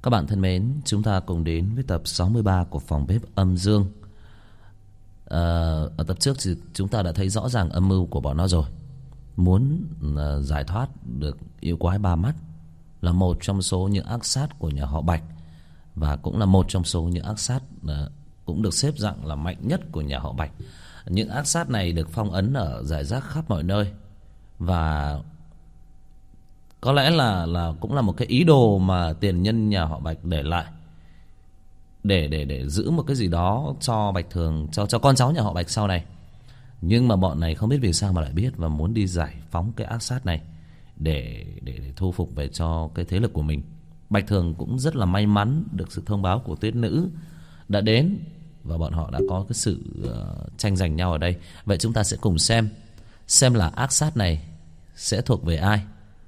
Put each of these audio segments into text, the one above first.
Các bạn thân mến, chúng ta cùng đến với tập 63 của phòng bếp âm dương. Ở tập trước thì chúng ta đã thấy rõ ràng âm mưu của bọn nó rồi. Muốn giải thoát được yêu quái ba mắt là một trong số những ác sát của nhà họ Bạch, và cũng là một trong số những ác sát cũng được xếp dạng là mạnh nhất của nhà họ Bạch. Những ác sát này được phong ấn ở rải rác khắp mọi nơi, và có lẽ là cũng là một cái ý đồ mà tiền nhân nhà họ Bạch để lại để giữ một cái gì đó cho Bạch Thường, cho con cháu nhà họ Bạch sau này. Nhưng mà bọn này không biết vì sao mà lại biết và muốn đi giải phóng cái ác sát này để thu phục về cho cái thế lực của mình. Bạch Thường cũng rất là may mắn được sự thông báo của Tuyết Nữ đã đến, và bọn họ đã có cái sự tranh giành nhau ở đây. Vậy chúng ta sẽ cùng xem là ác sát này sẽ thuộc về ai,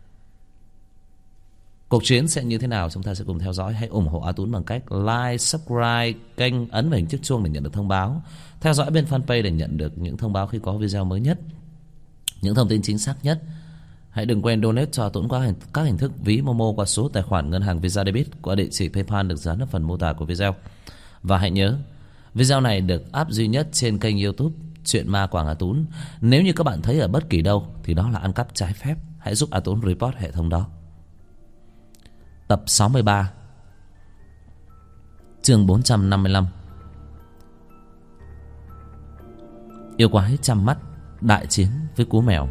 cuộc chiến sẽ như thế nào. Chúng ta sẽ cùng theo dõi. Hãy ủng hộ A Tún bằng cách like, subscribe kênh, ấn vào hình chiếc chuông để nhận được thông báo, theo dõi bên fanpage để nhận được những thông báo khi có video mới nhất, những thông tin chính xác nhất. Hãy đừng quên donate cho A Tún qua các hình thức ví Momo qua số tài khoản ngân hàng Visa Debit qua địa chỉ PayPal được dán ở phần mô tả của video. Và hãy nhớ, video này được up duy nhất trên kênh YouTube Chuyện Ma Quảng A Tún. Nếu như các bạn thấy ở bất kỳ đâu thì đó là ăn cắp trái phép, hãy giúp A Tún report hệ thống đó. Tập 63, chương 455. Yêu quái chăm mắt đại chiến với cú mèo.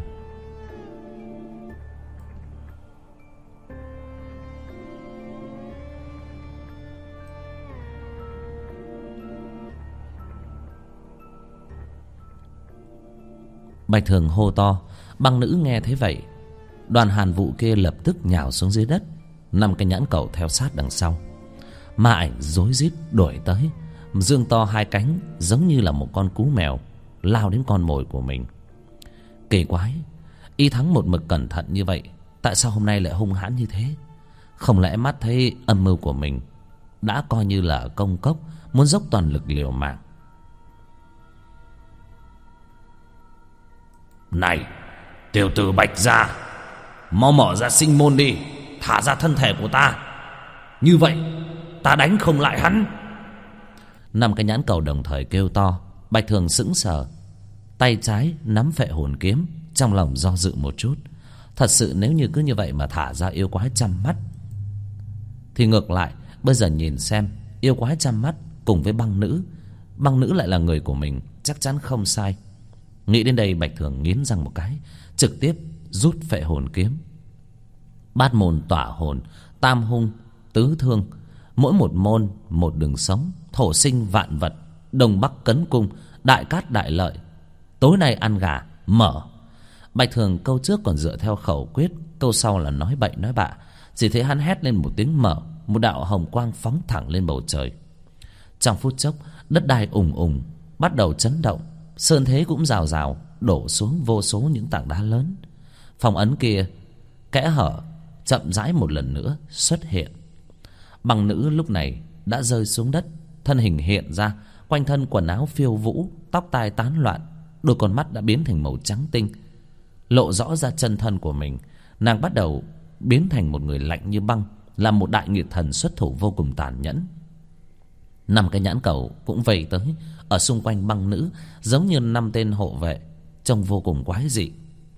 Bạch Thường hô to. Băng nữ nghe thấy vậy, đoàn hàn vụ kia lập tức nhào xuống dưới đất. 5 cái nhãn cầu theo sát đằng sau. Ma ảnh rối rít đuổi tới, dương to hai cánh giống như là một con cú mèo lao đến con mồi của mình. Kỳ quái, y Thắng một mực cẩn thận như vậy, tại sao hôm nay lại hung hãn như thế? Không lẽ mắt thấy âm mưu của mình đã coi như là công cốc, muốn dốc toàn lực liều mạng? Này, tiểu tử Bạch Gia, mau mở ra sinh môn đi, thả ra thân thể của ta. Như vậy ta đánh không lại hắn. 5 cái nhãn cầu đồng thời kêu to. Bạch Thường sững sờ, tay trái nắm phệ hồn kiếm, trong lòng do dự một chút. Thật sự nếu như cứ như vậy mà thả ra yêu quái chăm mắt thì ngược lại bây giờ nhìn xem, yêu quái chăm mắt cùng với băng nữ lại là người của mình, chắc chắn không sai. Nghĩ đến đây, Bạch Thường nghiến răng một cái, trực tiếp rút phệ hồn kiếm. Bát môn tỏa hồn, tam hung, tứ thương, mỗi một môn một đường sống, thổ sinh vạn vật, đông bắc cấn cung, đại cát đại lợi, tối nay ăn gà, mở. Bạch Thường câu trước còn dựa theo khẩu quyết, câu sau là nói bậy nói bạ. Chỉ thấy hắn hét lên một tiếng mở, một đạo hồng quang phóng thẳng lên bầu trời. Trong phút chốc, đất đai ùng ùng bắt đầu chấn động, sơn thế cũng rào rào đổ xuống vô số những tảng đá lớn. Phong ấn kia kẽ hở chậm rãi một lần nữa xuất hiện. Băng nữ lúc này đã rơi xuống đất, thân hình hiện ra, quanh thân quần áo phiêu vũ, tóc tai tán loạn, đôi con mắt đã biến thành màu trắng tinh, lộ rõ ra chân thân của mình. Nàng bắt đầu biến thành một người lạnh như băng, là một đại nghiệt thần xuất thủ vô cùng tàn nhẫn. 5 cái nhãn cầu cũng vây tới ở xung quanh băng nữ, giống như 5 tên hộ vệ, trông vô cùng quái dị.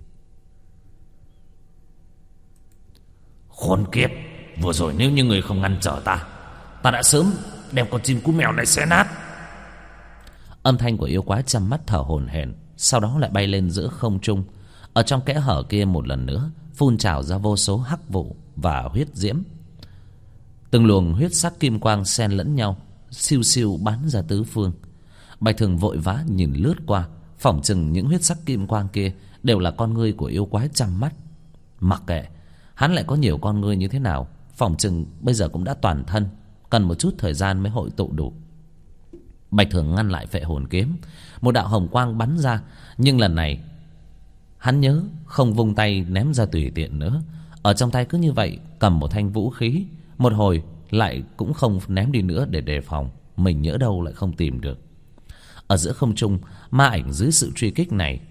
Khốn kiếp, vừa rồi nếu như người không ngăn trở ta đã sớm đem con chim cú mèo này xé nát. Âm thanh của yêu quái chăm mắt thở hổn hển, sau đó lại bay lên giữa không trung. Ở trong kẽ hở kia một lần nữa phun trào ra vô số hắc vụ và huyết diễm. Từng luồng huyết sắc kim quang xen lẫn nhau, siêu siêu bắn ra tứ phương. Bạch Thường vội vã nhìn lướt qua, phỏng chừng những huyết sắc kim quang kia đều là con ngươi của yêu quái chăm mắt. Mặc kệ hắn lại có nhiều con ngươi như thế nào, phỏng chừng bây giờ cũng đã toàn thân, cần một chút thời gian mới hội tụ đủ. Bạch Thường ngăn lại phệ hồn kiếm, một đạo hồng quang bắn ra, nhưng lần này hắn nhớ không vung tay ném ra tùy tiện nữa. Ở trong tay cứ như vậy cầm một thanh vũ khí, một hồi lại cũng không ném đi nữa để đề phòng mình nhỡ đâu lại không tìm được. Ở giữa không trung, ma ảnh dưới sự truy kích này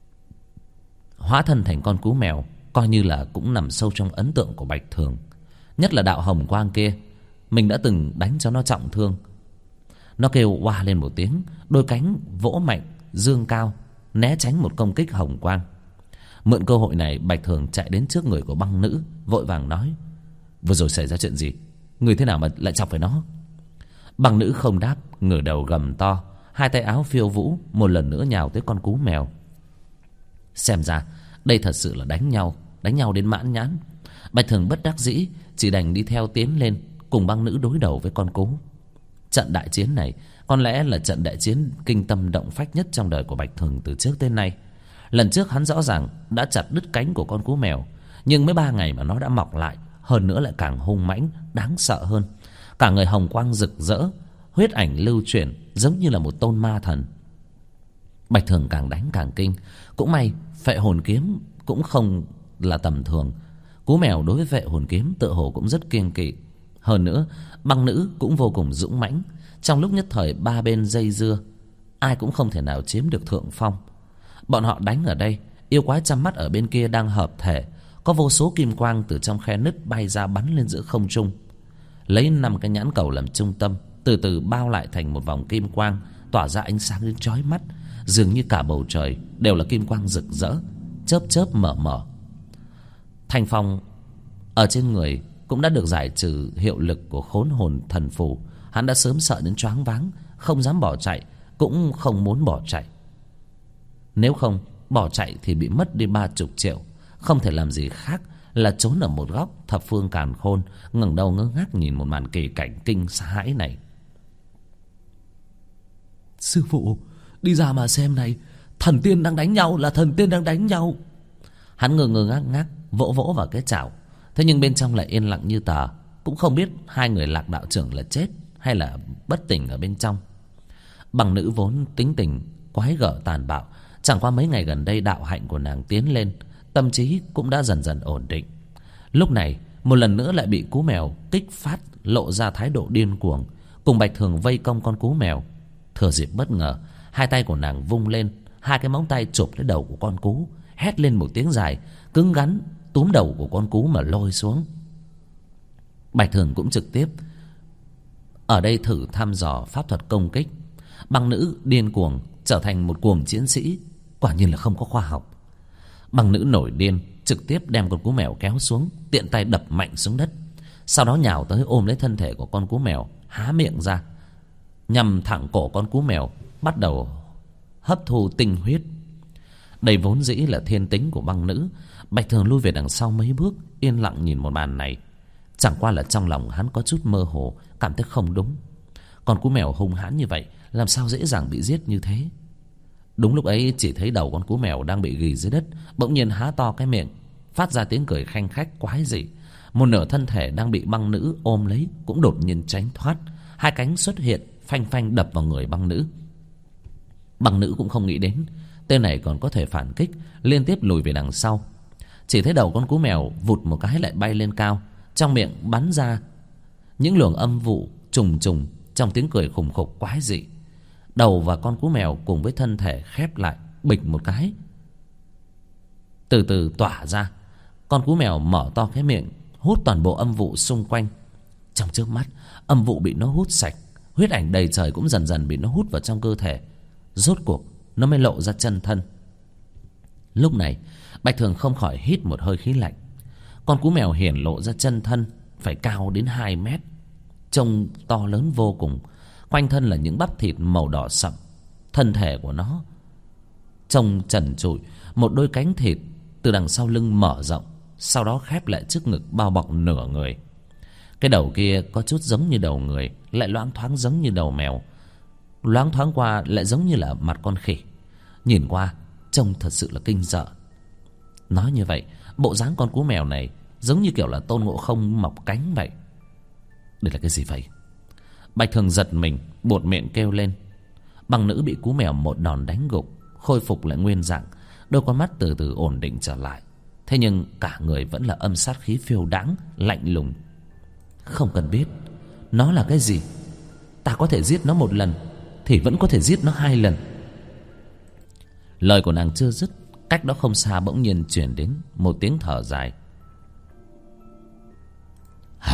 hóa thân thành con cú mèo, coi như là cũng nằm sâu trong ấn tượng của Bạch Thường. Nhất là đạo hồng quang kia, mình đã từng đánh cho nó trọng thương. Nó kêu oa lên một tiếng, đôi cánh vỗ mạnh dương cao, né tránh một công kích hồng quang. Mượn cơ hội này, Bạch Thường chạy đến trước người của băng nữ, vội vàng nói: vừa rồi xảy ra chuyện gì? Người thế nào mà lại chọc phải nó? Băng nữ không đáp, ngửa đầu gầm to, hai tay áo phiêu vũ, một lần nữa nhào tới con cú mèo. Xem ra đây thật sự là đánh nhau đến mãn nhãn. Bạch Thường bất đắc dĩ, chỉ đành đi theo tiến lên, cùng băng nữ đối đầu với con cú. Trận đại chiến này có lẽ là trận đại chiến kinh tâm động phách nhất trong đời của Bạch Thường từ trước tới nay. Lần trước hắn rõ ràng đã chặt đứt cánh của con cú mèo, nhưng mới 3 ngày mà nó đã mọc lại, hơn nữa lại càng hung mãnh, đáng sợ hơn. Cả người hồng quang rực rỡ, huyết ảnh lưu chuyển, giống như là một tôn ma thần. Bạch Thường càng đánh càng kinh. Cũng may phệ hồn kiếm cũng không là tầm thường. Cú mèo đối với phệ hồn kiếm tựa hồ cũng rất kiêng kỵ. Hơn nữa băng nữ cũng vô cùng dũng mãnh. Trong lúc nhất thời ba bên dây dưa, ai cũng không thể nào chiếm được thượng phong. Bọn họ đánh ở đây, yêu quái chăm mắt ở bên kia đang hợp thể. Có vô số kim quang từ trong khe nứt bay ra, bắn lên giữa không trung, lấy 5 cái nhãn cầu làm trung tâm, từ từ bao lại thành một vòng kim quang, tỏa ra ánh sáng đến chói mắt, dường như cả bầu trời đều là kim quang rực rỡ, chớp chớp mở mở. Thanh phong ở trên người cũng đã được giải trừ hiệu lực của khốn hồn thần phù. Hắn đã sớm sợ đến choáng váng, không dám bỏ chạy, cũng không muốn bỏ chạy. Nếu không bỏ chạy thì bị mất đi 30 triệu, không thể làm gì khác là trốn ở một góc thập phương càn khôn, ngẩng đầu ngơ ngác nhìn một màn kỳ cảnh kinh hãi này. Sư phụ, đi ra mà xem này, thần tiên đang đánh nhau, là thần tiên đang đánh nhau. Hắn ngơ ngơ ngác ngác vỗ vỗ vào cái chảo, thế nhưng bên trong lại yên lặng như tờ, cũng không biết hai người Lạc đạo trưởng là chết hay là bất tỉnh ở bên trong. Bằng nữ vốn tính tình quái gở tàn bạo, chẳng qua mấy ngày gần đây đạo hạnh của nàng tiến lên, tâm trí cũng đã dần dần ổn định. Lúc này một lần nữa lại bị cú mèo kích phát, lộ ra thái độ điên cuồng, cùng Bạch Thường vây công con cú mèo. Thừa dịp bất ngờ, hai tay của nàng vung lên, hai cái móng tay chụp lấy đầu của con cú, hét lên một tiếng dài, cứng rắn túm đầu của con cú mà lôi xuống. Bạch Thường cũng trực tiếp ở đây thử thăm dò pháp thuật công kích. Băng nữ điên cuồng trở thành một cuồng chiến sĩ, quả nhiên là không có khoa học. Băng nữ nổi điên, trực tiếp đem con cú mèo kéo xuống, tiện tay đập mạnh xuống đất, sau đó nhào tới ôm lấy thân thể của con cú mèo, há miệng ra nhằm thẳng cổ con cú mèo, bắt đầu hấp thu tinh huyết. Đây vốn dĩ là thiên tính của băng nữ. Bạch Thường lui về đằng sau mấy bước, yên lặng nhìn một màn này. Chẳng qua là trong lòng hắn có chút mơ hồ, cảm thấy không đúng. Con cú mèo hung hãn như vậy, làm sao dễ dàng bị giết như thế? Đúng lúc ấy chỉ thấy đầu con cú mèo đang bị ghì dưới đất, bỗng nhiên há to cái miệng, phát ra tiếng cười khanh khách quái dị. Một nửa thân thể đang bị băng nữ ôm lấy cũng đột nhiên tránh thoát, hai cánh xuất hiện phanh phanh đập vào người băng nữ. Băng nữ cũng không nghĩ đến tên này còn có thể phản kích, liên tiếp lùi về đằng sau. Chỉ thấy đầu con cú mèo vụt một cái lại bay lên cao, trong miệng bắn ra những luồng âm vụ trùng trùng, trong tiếng cười khủng khục quái dị. Đầu và con cú mèo cùng với thân thể khép lại, bịch một cái, từ từ tỏa ra. Con cú mèo mở to cái miệng, hút toàn bộ âm vụ xung quanh. Trong chớp mắt, âm vụ bị nó hút sạch, huyết ảnh đầy trời cũng dần dần bị nó hút vào trong cơ thể. Rốt cuộc nó mới lộ ra chân thân. Lúc này Bạch Thường không khỏi hít một hơi khí lạnh. Con cú mèo hiển lộ ra chân thân phải cao đến 2 mét, trông to lớn vô cùng. Quanh thân là những bắp thịt màu đỏ sậm. Thân thể của nó trông trần trụi, một đôi cánh thịt từ đằng sau lưng mở rộng, sau đó khép lại trước ngực bao bọc nửa người. Cái đầu kia có chút giống như đầu người, lại loáng thoáng giống như đầu mèo, loáng thoáng qua lại giống như là mặt con khỉ. Nhìn qua trông thật sự là kinh sợ. Nói như vậy, bộ dáng con cú mèo này giống như kiểu là Tôn Ngộ Không mọc cánh vậy. Đây là cái gì vậy? Bạch Thường giật mình, buột miệng kêu lên. Băng nữ bị cú mèo một đòn đánh gục, khôi phục lại nguyên dạng, đôi con mắt từ từ ổn định trở lại. Thế nhưng cả người vẫn là âm sát khí phiêu đãng, lạnh lùng. Không cần biết nó là cái gì, ta có thể giết nó một lần thì vẫn có thể giết nó 2 lần. Lời của nàng chưa dứt, cách đó không xa bỗng nhiên truyền đến một tiếng thở dài.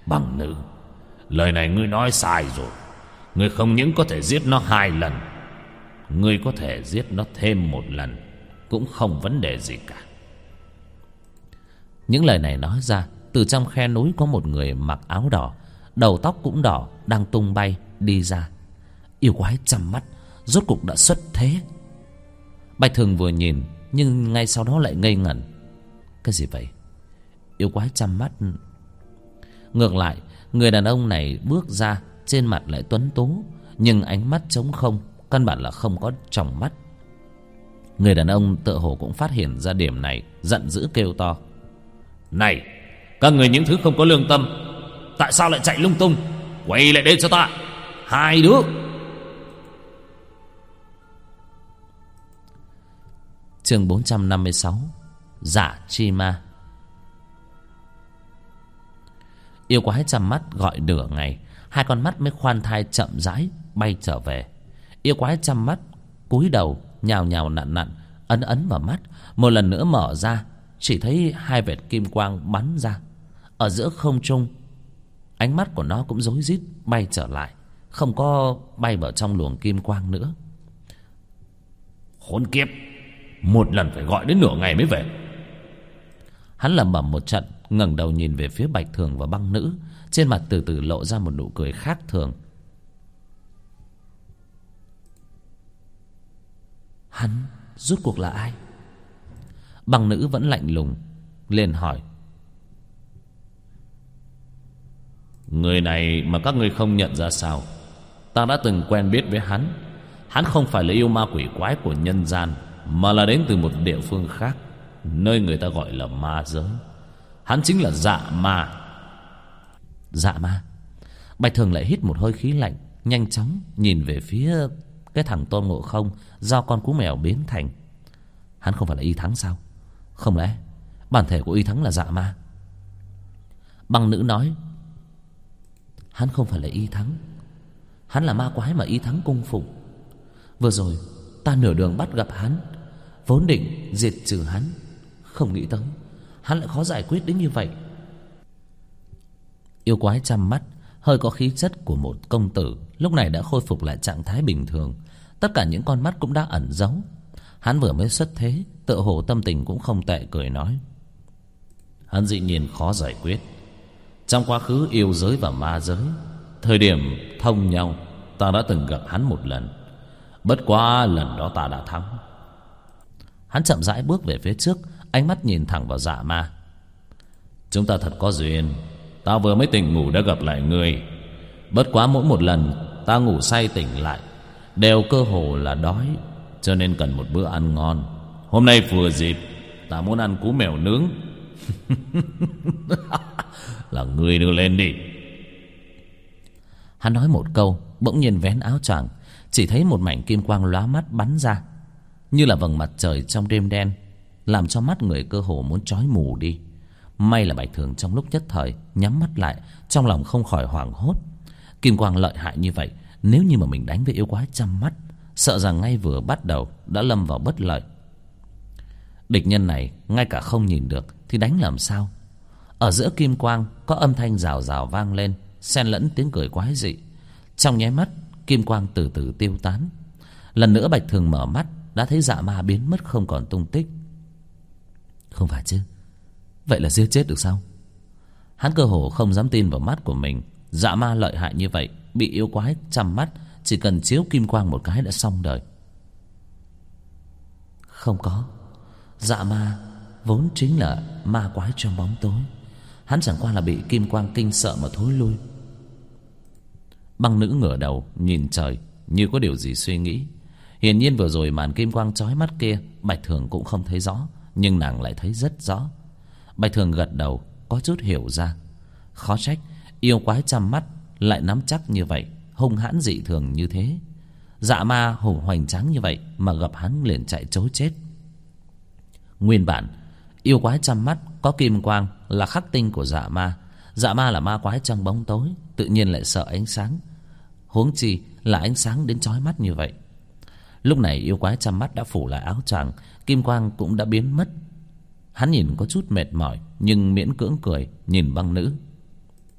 Bằng nữ, lời này ngươi nói sai rồi. Ngươi không những có thể giết nó 2 lần, ngươi có thể giết nó thêm 1 lần, cũng không vấn đề gì cả. Những lời này nói ra, từ trong khe núi có một người mặc áo đỏ, đầu tóc cũng đỏ, đang tung bay đi ra. Yêu quái chăm mắt rốt cục đã xuất thế. Bạch Thường vừa nhìn, nhưng ngay sau đó lại ngây ngẩn. Cái gì vậy? Yêu quái chăm mắt? Ngược lại, người đàn ông này bước ra, trên mặt lại tuấn tú, nhưng ánh mắt trống không, căn bản là không có tròng mắt. Người đàn ông tựa hồ cũng phát hiện ra điểm này, giận dữ kêu to: Này, các người những thứ không có lương tâm, tại sao lại chạy lung tung? Quay lại đây cho ta, 2 đứa! Chương 456: Giả chi ma. Yêu quái chăm mắt gọi nửa ngày, 2 con mắt mới khoan thai chậm rãi bay trở về. Yêu quái chăm mắt cúi đầu, nhào nhào nặn nặn, ấn ấn vào mắt, một lần nữa mở ra, chỉ thấy 2 vệt kim quang bắn ra ở giữa không trung. Ánh mắt của nó cũng rối rít bay trở lại, không có bay vào trong luồng kim quang nữa. Khốn kiếp, 1 lần phải gọi đến nửa ngày mới về. Hắn lẩm bẩm một trận, ngẩng đầu nhìn về phía Bạch Thường và băng nữ, trên mặt từ từ lộ ra một nụ cười khác thường. Hắn rốt cuộc là ai? Băng nữ vẫn lạnh lùng, liền hỏi: Người này mà các ngươi không nhận ra sao? Ta đã từng quen biết với hắn. Hắn không phải là yêu ma quỷ quái của nhân gian, mà là đến từ một địa phương khác, nơi người ta gọi là ma giới. Hắn chính là Dạ Ma. Dạ Ma? Bạch Thường lại hít một hơi khí lạnh, nhanh chóng nhìn về phía cái thằng Tôn Ngộ Không do con cú mèo biến thành. Hắn không phải là Y Thắng sao? Không lẽ bản thể của Y Thắng là Dạ Ma? Băng nữ nói: Hắn không phải là Y Thắng, hắn là ma quái mà Y Thắng cung phụng. Vừa rồi ta nửa đường bắt gặp hắn, vốn định diệt trừ hắn, không nghĩ tới hắn lại khó giải quyết đến như vậy. Yêu quái chăm mắt hơi có khí chất của một công tử, lúc này đã khôi phục lại trạng thái bình thường. Tất cả những con mắt cũng đã ẩn giấu. Hắn vừa mới xuất thế, tựa hồ tâm tình cũng không tệ, cười nói: Hắn dĩ nhiên khó giải quyết. Trong quá khứ yêu giới và ma giới, thời điểm thông nhau, ta đã từng gặp hắn 1 lần. Bất quá lần đó ta đã thắng. Hắn chậm rãi bước về phía trước, ánh mắt nhìn thẳng vào Dạ Ma. Chúng ta thật có duyên. Ta vừa mới tỉnh ngủ đã gặp lại ngươi. Bất quá mỗi 1 lần ta ngủ say tỉnh lại đều cơ hồ là đói, cho nên cần một bữa ăn ngon. Hôm nay vừa dịp, ta muốn ăn cú mèo nướng. Là ngươi đưa lên đi. Hắn nói một câu, bỗng nhiên vén áo choàng, chỉ thấy một mảnh kim quang lóa mắt bắn ra, như là vầng mặt trời trong đêm đen, làm cho mắt người cơ hồ muốn chói mù đi. May là Bạch Thường trong lúc nhất thời nhắm mắt lại, trong lòng không khỏi hoảng hốt. Kim quang lợi hại như vậy, nếu như mà mình đánh với yêu quái chăm mắt, sợ rằng ngay vừa bắt đầu đã lâm vào bất lợi. Địch nhân này ngay cả không nhìn được thì đánh làm sao? Ở giữa kim quang có âm thanh rào rào vang lên, xen lẫn tiếng cười quái dị. Trong nháy mắt, kim quang từ từ tiêu tán. Lần nữa Bạch Thường mở mắt, đã thấy Dạ Ma biến mất không còn tung tích. Không phải chứ? Vậy là giết chết được sao? Hắn cơ hồ không dám tin vào mắt của mình. Dạ Ma lợi hại như vậy, bị yêu quái chăm mắt, chỉ cần chiếu kim quang một cái đã xong đời. Không có. Dạ Ma vốn chính là ma quái trong bóng tối. Hắn chẳng qua là bị kim quang kinh sợ mà thối lui. Băng nữ ngửa đầu nhìn trời, như có điều gì suy nghĩ. Hiển nhiên vừa rồi màn kim quang chói mắt kia Bạch Thường cũng không thấy rõ, nhưng nàng lại thấy rất rõ. Bạch Thường gật đầu, có chút hiểu ra. Khó trách yêu quái chăm mắt lại nắm chắc như vậy, hung hãn dị thường như thế. Dạ Ma hùng hoành tráng như vậy mà gặp hắn liền chạy trối chết. Nguyên bản yêu quái chăm mắt có kim quang là khắc tinh của Dạ Ma. Dạ Ma là ma quái trong bóng tối, tự nhiên lại sợ ánh sáng, huống chi là ánh sáng đến chói mắt như vậy. Lúc này yêu quái chăm mắt đã phủ lại áo choàng, kim quang cũng đã biến mất. Hắn nhìn có chút mệt mỏi, nhưng miễn cưỡng cười nhìn băng nữ.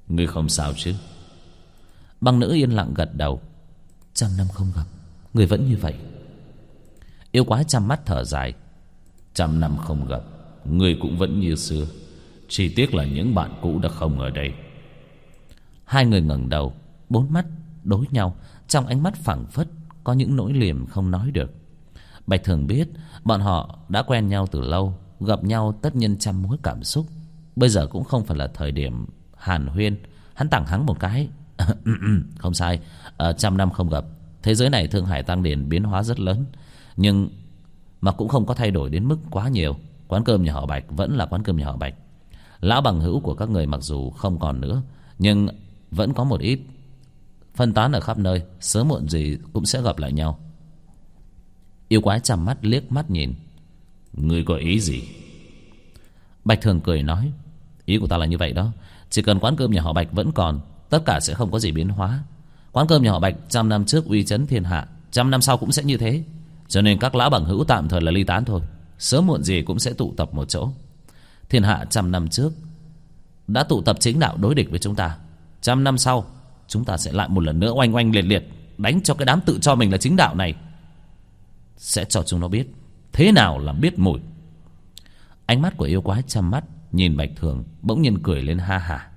Ngươi không sao chứ? Băng nữ yên lặng gật đầu. 100 năm không gặp, người vẫn như vậy. Yêu quái chăm mắt thở dài. 100 năm không gặp, ngươi cũng vẫn như xưa. Chỉ tiếc là những bạn cũ đã không ở đây. Hai người ngẩng đầu, bốn mắt đối nhau, trong ánh mắt phảng phất có những nỗi niềm không nói được. Bạch Thường biết bọn họ đã quen nhau từ lâu, gặp nhau tất nhiên trăm mối cảm xúc. Bây giờ cũng không phải là thời điểm hàn huyên. Hắn tặng hắn một cái. Không sai, 100 năm không gặp, thế giới này Thương Hải Tăng Điền biến hóa rất lớn, nhưng mà cũng không có thay đổi đến mức quá nhiều. Quán cơm nhà họ Bạch vẫn là quán cơm nhà họ Bạch. Lão bằng hữu của các người mặc dù không còn nữa, nhưng vẫn có một ít phân tán ở khắp nơi, sớm muộn gì cũng sẽ gặp lại nhau. Yêu quái chằm mắt liếc mắt nhìn. Ngươi có ý gì? Bạch Thường cười nói. Ý của ta là như vậy đó. Chỉ cần quán cơm nhà họ Bạch vẫn còn, tất cả sẽ không có gì biến hóa. Quán cơm nhà họ Bạch 100 năm trước uy chấn thiên hạ, 100 năm sau cũng sẽ như thế. Cho nên các lão bằng hữu tạm thời là ly tán thôi, sớm muộn gì cũng sẽ tụ tập một chỗ. Thiên hạ 100 năm trước đã tụ tập chính đạo đối địch với chúng ta. 100 năm sau chúng ta sẽ lại một lần nữa oanh oanh liệt liệt đánh cho cái đám tự cho mình là chính đạo này. Sẽ cho chúng nó biết thế nào là biết mùi. Ánh mắt của yêu quái chăm mắt nhìn Bạch Thường, bỗng nhiên cười lên ha hả.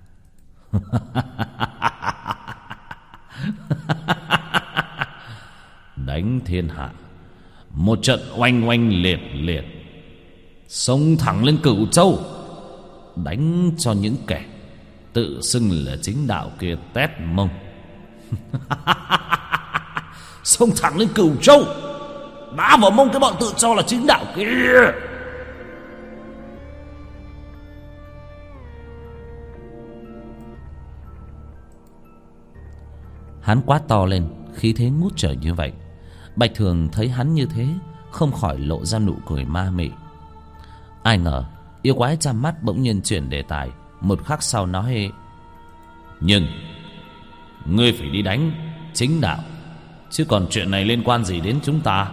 Đánh thiên hạ, một trận oanh oanh liệt liệt, xông thẳng lên Cửu Châu, đánh cho những kẻ tự xưng là chính đạo kia tét mông. Xông thẳng lên Cửu Châu, đá vào mông cái bọn tự cho là chính đạo kia. Hắn quát to lên, khí thế ngút trời như vậy. Bạch Thường thấy hắn như thế, không khỏi lộ ra nụ cười ma mị. Ai ngờ yêu quái chăm mắt bỗng nhiên chuyển đề tài, một khắc sau nói: Nhưng ngươi phải đi đánh chính đạo, chứ còn chuyện này liên quan gì đến chúng ta?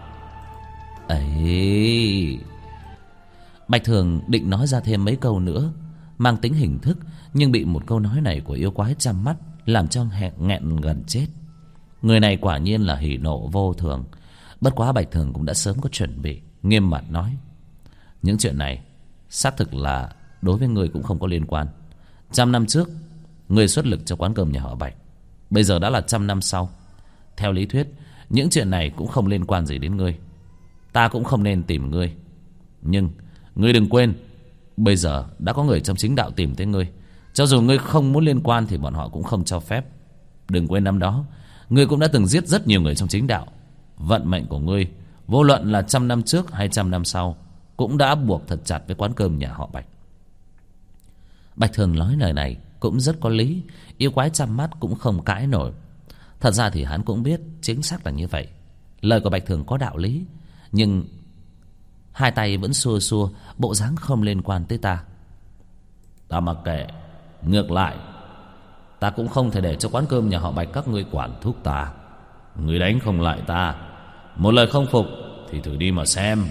Ấy. Bạch Thường định nói ra thêm mấy câu nữa mang tính hình thức, nhưng bị một câu nói này của yêu quái chăm mắt làm cho nghẹn gần chết. Người này quả nhiên là hỉ nộ vô thường. Bất quá Bạch Thường cũng đã sớm có chuẩn bị, nghiêm mặt nói: Những chuyện này xác thực là đối với người cũng không có liên quan. 100 năm trước người xuất lực cho quán cơm nhà họ Bạch, bây giờ đã là 100 năm sau. Theo lý thuyết những chuyện này cũng không liên quan gì đến ngươi, ta cũng không nên tìm ngươi. Nhưng ngươi đừng quên, bây giờ đã có người trong chính đạo tìm tới ngươi. Cho dù ngươi không muốn liên quan thì bọn họ cũng không cho phép. Đừng quên năm đó ngươi cũng đã từng giết rất nhiều người trong chính đạo. Vận mệnh của ngươi, vô luận là 100 năm trước hay 100 năm sau, cũng đã buộc thật chặt với quán cơm nhà họ Bạch. Bạch Thường nói lời này cũng rất có lý. Yêu quái chăm mắt cũng không cãi nổi. Thật ra thì hắn cũng biết chính xác là như vậy. Lời của Bạch Thường có đạo lý, nhưng hai tay vẫn xua xua, bộ dáng không liên quan tới ta. Ta mặc kệ. Ngược lại, ta cũng không thể để cho quán cơm nhà họ Bạch các ngươi quản thúc ta. Ngươi đánh không lại ta, một lời không phục thì thử đi mà xem.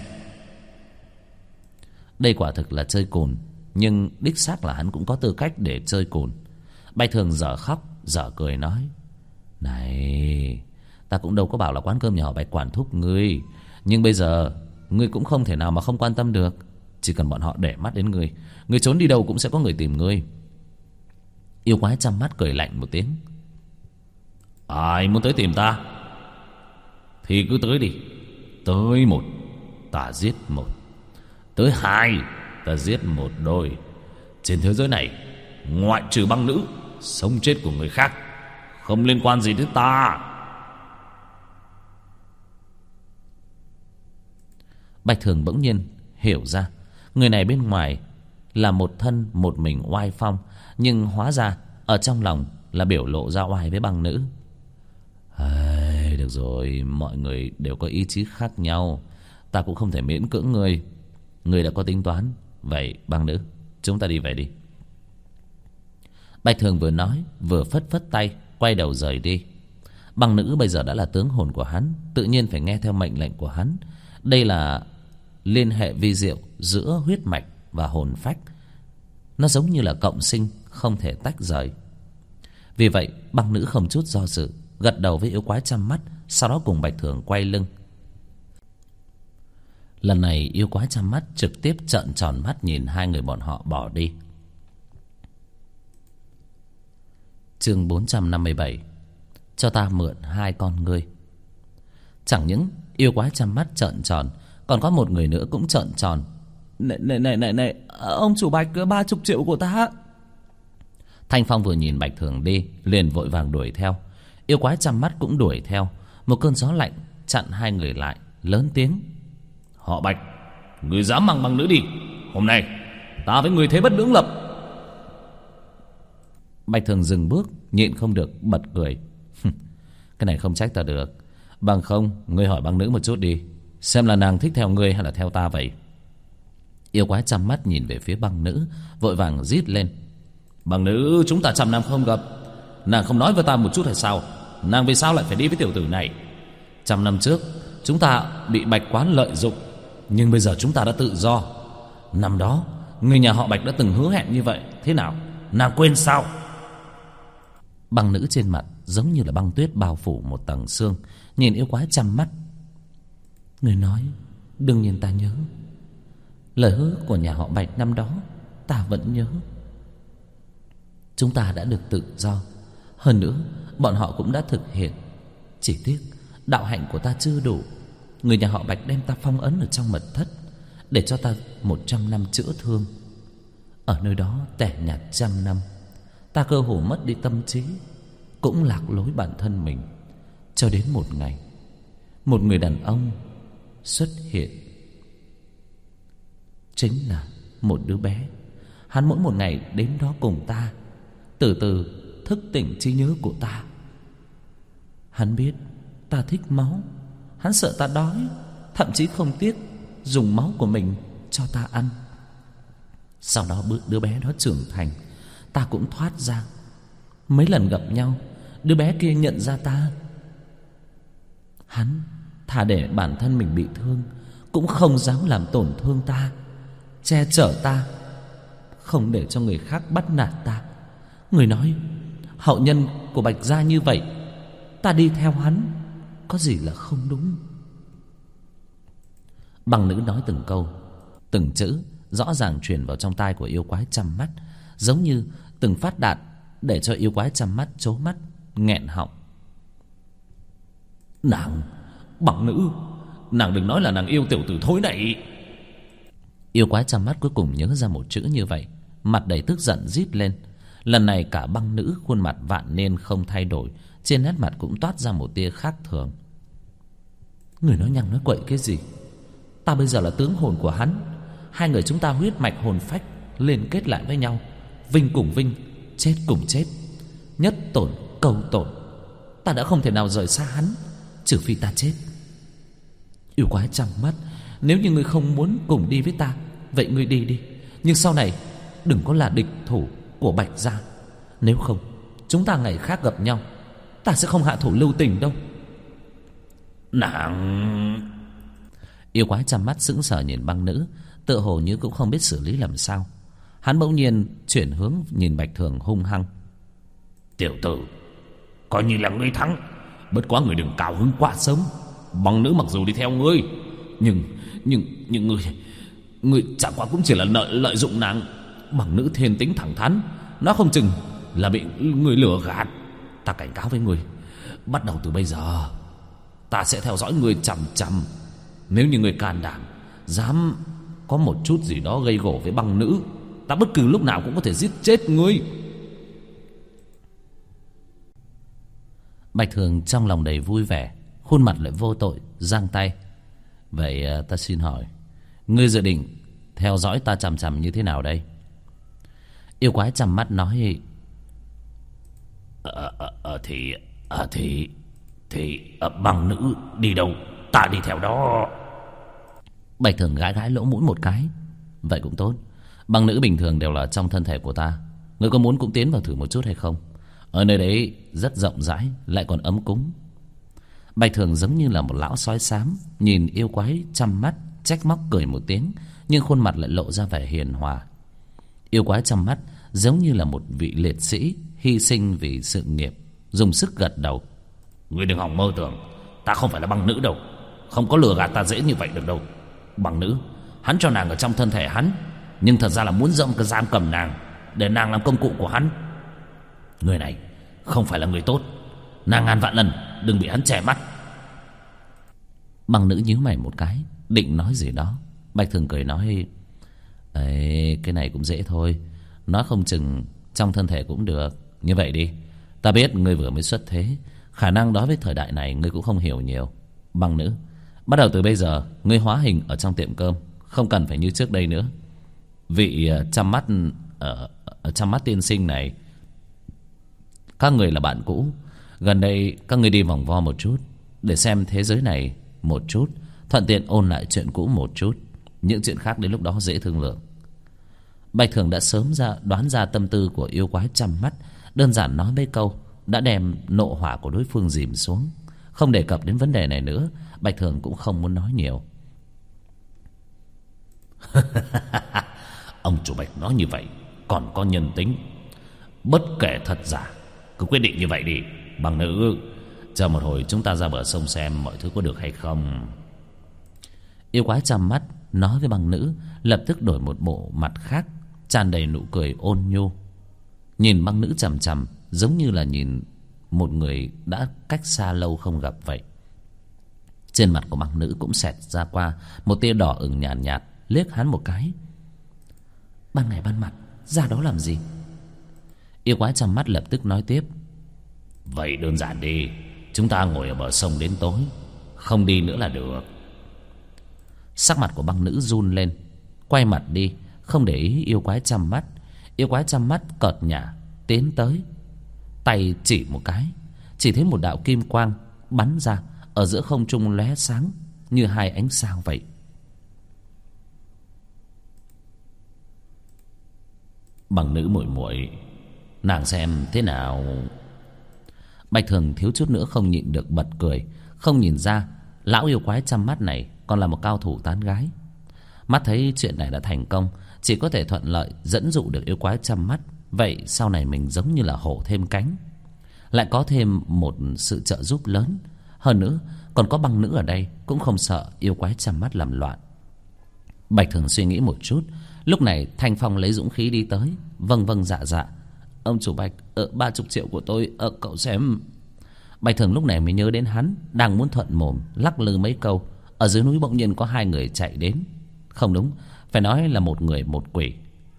Đây quả thực là chơi cùn, nhưng đích xác là hắn cũng có tư cách để chơi cùn. Bạch Thường dở khóc dở cười nói: Này, ta cũng đâu có bảo là quán cơm nhà họ Bạch quản thúc ngươi, nhưng bây giờ ngươi cũng không thể nào mà không quan tâm được. Chỉ cần bọn họ để mắt đến ngươi, ngươi trốn đi đâu cũng sẽ có người tìm ngươi. Yêu quái chăm mắt cười lạnh một tiếng: Ai muốn tới tìm ta thì cứ tới đi. Tới một ta giết một, tới hai ta giết một đôi. Trên thế giới này, ngoại trừ băng nữ, sống chết của người khác không liên quan gì đến ta. Bạch Thường bỗng nhiên hiểu ra, người này bên ngoài là một thân một mình oai phong, nhưng hóa ra ở trong lòng là biểu lộ ra oai với băng nữ. Được rồi, mọi người đều có ý chí khác nhau, ta cũng không thể miễn cưỡng ngươi. Ngươi đã có tính toán. Vậy băng nữ, chúng ta đi về đi. Bạch Thường vừa nói vừa phất phất tay, quay đầu rời đi. Băng nữ bây giờ đã là tướng hồn của hắn, tự nhiên phải nghe theo mệnh lệnh của hắn. Đây là liên hệ vi diệu giữa huyết mạch và hồn phách. Nó giống như là cộng sinh không thể tách rời. Vì vậy băng nữ không chút do dự gật đầu với yêu quái chăm mắt, sau đó cùng Bạch Thường quay lưng. Lần này yêu quái chăm mắt trực tiếp trợn tròn mắt nhìn hai người bọn họ bỏ đi. Chương 457. Cho ta mượn hai con ngươi. Chẳng những yêu quái chăm mắt trợn tròn, còn có một người nữa cũng trợn tròn. Này, ông chủ Bạch, 30 triệu của ta. Thanh Phong vừa nhìn Bạch Thường đi liền vội vàng đuổi theo. Yêu quái chăm mắt cũng đuổi theo. Một cơn gió lạnh chặn hai người lại, lớn tiếng: Họ Bạch, người dám mang băng nữ đi, hôm nay ta với người thế bất lưỡng lập. Bạch Thường dừng bước, nhịn không được bật cười. Cái này không trách ta được. Bằng không ngươi hỏi băng nữ một chút đi, xem là nàng thích theo ngươi hay là theo ta vậy. Yêu quái chăm mắt nhìn về phía băng nữ, vội vàng rít lên: Băng nữ chúng ta 100 năm không gặp, nàng không nói với ta một chút hay sao? Nàng vì sao lại phải đi với tiểu tử này? 100 năm trước chúng ta bị Bạch quán lợi dụng, nhưng bây giờ chúng ta đã tự do. Năm đó người nhà họ Bạch đã từng hứa hẹn như vậy, thế nào nàng quên sao? Băng nữ trên mặt giống như là băng tuyết bao phủ một tầng sương, nhìn yêu quái chăm mắt. Người nói đương nhiên ta nhớ. Lời hứa của nhà họ Bạch năm đó ta vẫn nhớ. Chúng ta đã được tự do, hơn nữa bọn họ cũng đã thực hiện. Chỉ tiếc đạo hạnh của ta chưa đủ. Người nhà họ Bạch đem ta phong ấn ở trong mật thất, để cho ta 100 năm chữa thương. Ở nơi đó tẻ nhạt 100 năm, ta cơ hồ mất đi tâm trí, cũng lạc lối bản thân mình. Cho đến một ngày, một người đàn ông xuất hiện. Chính là một đứa bé. Hắn mỗi một ngày đến đó cùng ta, từ từ thức tỉnh trí nhớ của ta. Hắn biết ta thích máu, hắn sợ ta đói, thậm chí không tiếc dùng máu của mình cho ta ăn. Sau đó đứa bé đó trưởng thành, ta cũng thoát ra. Mấy lần gặp nhau, đứa bé kia nhận ra ta. Hắn thà để bản thân mình bị thương, cũng không dám làm tổn thương ta, che chở ta, không để cho người khác bắt nạt ta. Người nói hậu nhân của Bạch gia như vậy, ta đi theo hắn có gì là không đúng. Băng nữ nói từng câu, từng chữ rõ ràng truyền vào trong tai của yêu quái chăm mắt, giống như từng phát đạn, để cho yêu quái chăm mắt trố mắt, nghẹn họng. Nàng, băng nữ, nàng đừng nói là nàng yêu tiểu tử thối này. Yêu quái chăm mắt cuối cùng nhớ ra một chữ như vậy, mặt đầy tức giận rít lên. Lần này cả băng nữ khuôn mặt vạn niên không thay đổi, trên nét mặt cũng toát ra một tia khác thường. Người nói nhăng nói quậy cái gì? Ta bây giờ là tướng hồn của hắn, hai người chúng ta huyết mạch hồn phách liên kết lại với nhau, vinh cùng vinh, chết cùng chết, nhất tổn cầu tổn. Ta đã không thể nào rời xa hắn, trừ phi ta chết. Yêu quái chăm mắt, nếu như ngươi không muốn cùng đi với ta, vậy ngươi đi đi, nhưng sau này đừng có là địch thủ của Bạch gia. Nếu không, chúng ta ngày khác gặp nhau, ta sẽ không hạ thủ lưu tình đâu. Nàng... Yêu quái chăm mắt sững sờ nhìn băng nữ, tựa hồ như cũng không biết xử lý làm sao. Hắn bỗng nhiên chuyển hướng nhìn Bạch Thường hung hăng. Tiểu tử, coi như là ngươi thắng, bất quá người đừng cao hứng quá sớm. Băng nữ mặc dù đi theo ngươi, nhưng ngươi chẳng qua cũng chỉ là lợi dụng nàng. Băng nữ thiên tính thẳng thắn, nó không chừng là bị người lừa gạt. Ta cảnh cáo với ngươi, bắt đầu từ bây giờ ta sẽ theo dõi ngươi chằm chằm. Nếu như ngươi can đảm dám có một chút gì đó gây gổ với băng nữ, ta bất cứ lúc nào cũng có thể giết chết ngươi. Bạch Thường trong lòng đầy vui vẻ, khuôn mặt lại vô tội, giang tay. Vậy ta xin hỏi, ngươi dự định theo dõi ta chằm chằm như thế nào đây? Yêu quái chằm mắt nói: Băng nữ đi đâu ta đi theo đó. Bạch Thường gãi gãi lỗ mũi một cái. Vậy cũng tốt, băng nữ bình thường đều là trong thân thể của ta. Ngươi có muốn cũng tiến vào thử một chút hay không? Ở nơi đấy rất rộng rãi, lại còn ấm cúng. Bạch Thường giống như là một lão sói xám, nhìn yêu quái chăm mắt, trách móc cười một tiếng, nhưng khuôn mặt lại lộ ra vẻ hiền hòa. Yêu quái chăm mắt giống như là một vị liệt sĩ hy sinh vì sự nghiệp, dùng sức gật đầu. Ngươi đừng hòng mơ tưởng ta không phải là băng nữ đâu. Không có lừa gạt ta dễ như vậy được đâu. Băng nữ, hắn cho nàng ở trong thân thể hắn, nhưng thật ra là muốn giam cầm nàng, để nàng làm công cụ của hắn. Người này không phải là người tốt. Nàng ngàn vạn lần đừng bị hắn che mắt. Băng nữ nhíu mày một cái, định nói gì đó. Bạch Thường cười nói: Ấy, cái này cũng dễ thôi. Nói không chừng trong thân thể cũng được. Như vậy đi, ta biết ngươi vừa mới xuất thế, khả năng đối với thời đại này ngươi cũng không hiểu nhiều. Băng nữ, bắt đầu từ bây giờ ngươi hóa hình ở trong tiệm cơm, không cần phải như trước đây nữa. Vị chăm mắt tiên sinh này, các người là bạn cũ. Gần đây các người đi vòng vo một chút, để xem thế giới này một chút, thuận tiện ôn lại chuyện cũ một chút. Những chuyện khác đến lúc đó dễ thương lượng. Bạch Thường đã sớm đoán ra tâm tư của yêu quái chăm mắt, đơn giản nói mấy câu đã đem nộ hỏa của đối phương dìm xuống. Không đề cập đến vấn đề này nữa, Bạch Thường cũng không muốn nói nhiều. Ông chủ Bạch nói như vậy còn có nhân tính. Bất kể thật giả, cứ quyết định như vậy đi. Băng nữ, chờ một hồi chúng ta ra bờ sông xem mọi thứ có được hay không. Yêu quái chăm mắt nói với băng nữ, lập tức đổi một bộ mặt khác, tràn đầy nụ cười ôn nhu. Nhìn băng nữ chằm chằm, giống như là nhìn một người đã cách xa lâu không gặp vậy. Trên mặt của băng nữ cũng xẹt ra qua một tia đỏ ửng nhàn nhạt, liếc hắn một cái. Ban ngày ban mặt ra đó làm gì? Yêu quái chăm mắt lập tức nói tiếp: Vậy đơn giản đi, chúng ta ngồi ở bờ sông đến tối, không đi nữa là được. Sắc mặt của băng nữ run lên, quay mặt đi, không để ý yêu quái chăm mắt. Yêu quái chăm mắt cợt nhả tiến tới, tay chỉ một cái, chỉ thấy một đạo kim quang bắn ra ở giữa không trung lóe sáng như hai ánh sao vậy. Băng nữ muội muội, nàng xem thế nào? Bạch Thường thiếu chút nữa không nhịn được bật cười. Không nhìn ra lão yêu quái chăm mắt này còn là một cao thủ tán gái. Mắt thấy chuyện này đã thành công, chỉ có thể thuận lợi dẫn dụ được yêu quái chăm mắt. Vậy sau này mình giống như là hổ thêm cánh, lại có thêm một sự trợ giúp lớn. Hơn nữa còn có băng nữ ở đây, cũng không sợ yêu quái chăm mắt làm loạn. Bạch Thường suy nghĩ một chút, lúc này Thanh Phong lấy dũng khí đi tới, vâng vâng dạ dạ. Ông chủ Bạch, 30 triệu của tôi, cậu xem. Bạch Thường lúc này mới nhớ đến hắn đang muốn thuận mồm lắc lư mấy câu, ở dưới núi bỗng nhiên có hai người chạy đến. Không đúng, phải nói là một người một quỷ.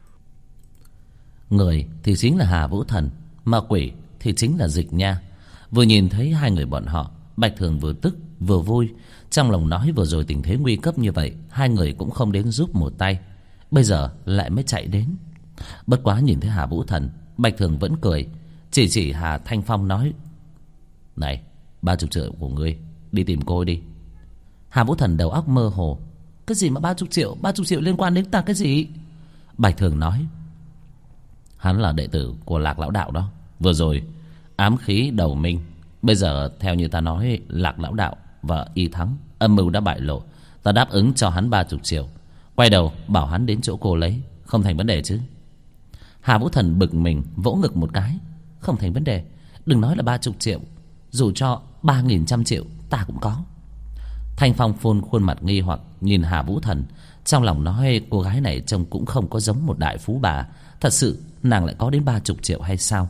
Người thì chính là Hà Vũ Thần, mà quỷ thì chính là Dịch Nha. Vừa nhìn thấy hai người bọn họ, Bạch Thường vừa tức vừa vui. Trong lòng nói vừa rồi tình thế nguy cấp như vậy, hai người cũng không đến giúp một tay, bây giờ lại mới chạy đến. Bất quá nhìn thấy Hà Vũ Thần, Bạch Thường vẫn cười, chỉ Hà Thanh Phong nói: Này, 30 triệu của ngươi, đi tìm cô đi. Hà Vũ Thần đầu óc mơ hồ: Cái gì mà 30 triệu? 30 triệu liên quan đến ta cái gì? Bạch Thường nói: Hắn là đệ tử của Lạc Lão Đạo đó. Vừa rồi ám khí đầu minh, bây giờ theo như ta nói, Lạc Lão Đạo và Y Thắng âm mưu đã bại lộ. Ta đáp ứng cho hắn 30 triệu, quay đầu bảo hắn đến chỗ cô lấy, không thành vấn đề chứ? Hà Vũ Thần bực mình vỗ ngực một cái: Không thành vấn đề, đừng nói là 30 triệu, dù cho 3.100 triệu ta cũng có. Thanh Phong phun khuôn mặt nghi hoặc nhìn Hà Vũ Thần, trong lòng nói cô gái này trông cũng không có giống một đại phú bà. Thật sự nàng lại có đến 30 triệu hay sao?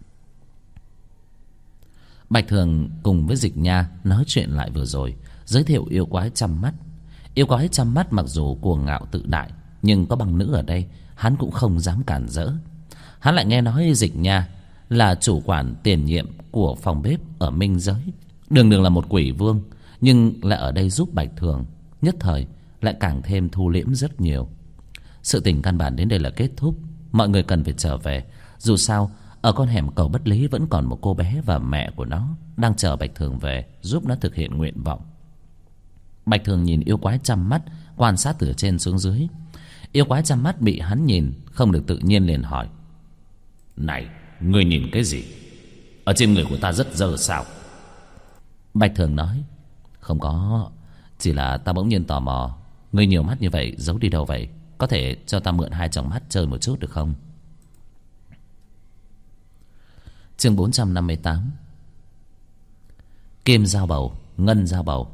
Bạch Thường cùng với Dịch Nha nói chuyện lại vừa rồi, giới thiệu yêu quái chăm mắt. Yêu quái chăm mắt mặc dù cuồng ngạo tự đại, nhưng có băng nữ ở đây, hắn cũng không dám cản rỡ. Hắn lại nghe nói Dịch Nha là chủ quản tiền nhiệm của phòng bếp ở Minh Giới, đường đường là một quỷ vương, nhưng lại ở đây giúp Bạch Thường, nhất thời lại càng thêm thu liễm rất nhiều. Sự tình căn bản đến đây là kết thúc, mọi người cần phải trở về. Dù sao ở con hẻm cầu Bất Lý vẫn còn một cô bé và mẹ của nó đang chờ Bạch Thường về giúp nó thực hiện nguyện vọng. Bạch Thường nhìn yêu quái chăm mắt, quan sát từ trên xuống dưới. Yêu quái chăm mắt bị hắn nhìn không được tự nhiên, liền hỏi: Này, ngươi nhìn cái gì? Ở trên người của ta rất dơ sao? Bạch Thường nói: Không có, chỉ là ta bỗng nhiên tò mò, ngươi nhiều mắt như vậy giấu đi đâu vậy? Có thể cho ta mượn 2 tròng mắt chơi một chút được không? Chương 458. Kim giao bầu, ngân giao bầu.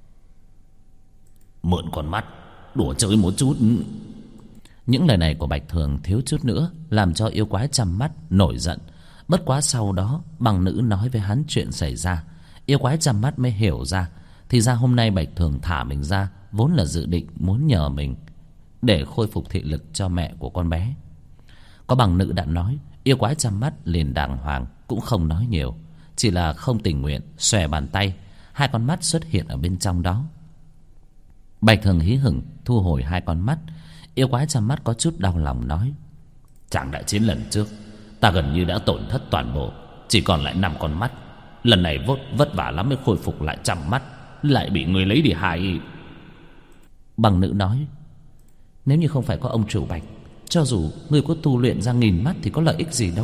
Mượn con mắt đùa chơi một chút. Những lời này của Bạch Thường thiếu chút nữa làm cho yêu quái chăm mắt nổi giận. Bất quá sau đó bằng nữ nói với hắn chuyện xảy ra, yêu quái chăm mắt mới hiểu ra. Thì ra hôm nay Bạch Thường thả mình ra vốn là dự định muốn nhờ mình để khôi phục thị lực cho mẹ của con bé. Có bằng nữ đã nói, yêu quái chăm mắt liền đàng hoàng, cũng không nói nhiều, chỉ là không tình nguyện xòe bàn tay, hai con mắt xuất hiện ở bên trong đó. Bạch Thường hí hửng thu hồi hai con mắt. Yêu quái chăm mắt có chút đau lòng nói: Chàng đại chiến lần trước, ta gần như đã tổn thất toàn bộ, chỉ còn lại 5 con mắt. Lần này vất vả lắm mới khôi phục lại 100 mắt, lại bị người lấy đi hại. Bằng nữ nói: Nếu như không phải có ông chủ Bạch, cho dù ngươi có tu luyện ra 1000 mắt thì có lợi ích gì đâu.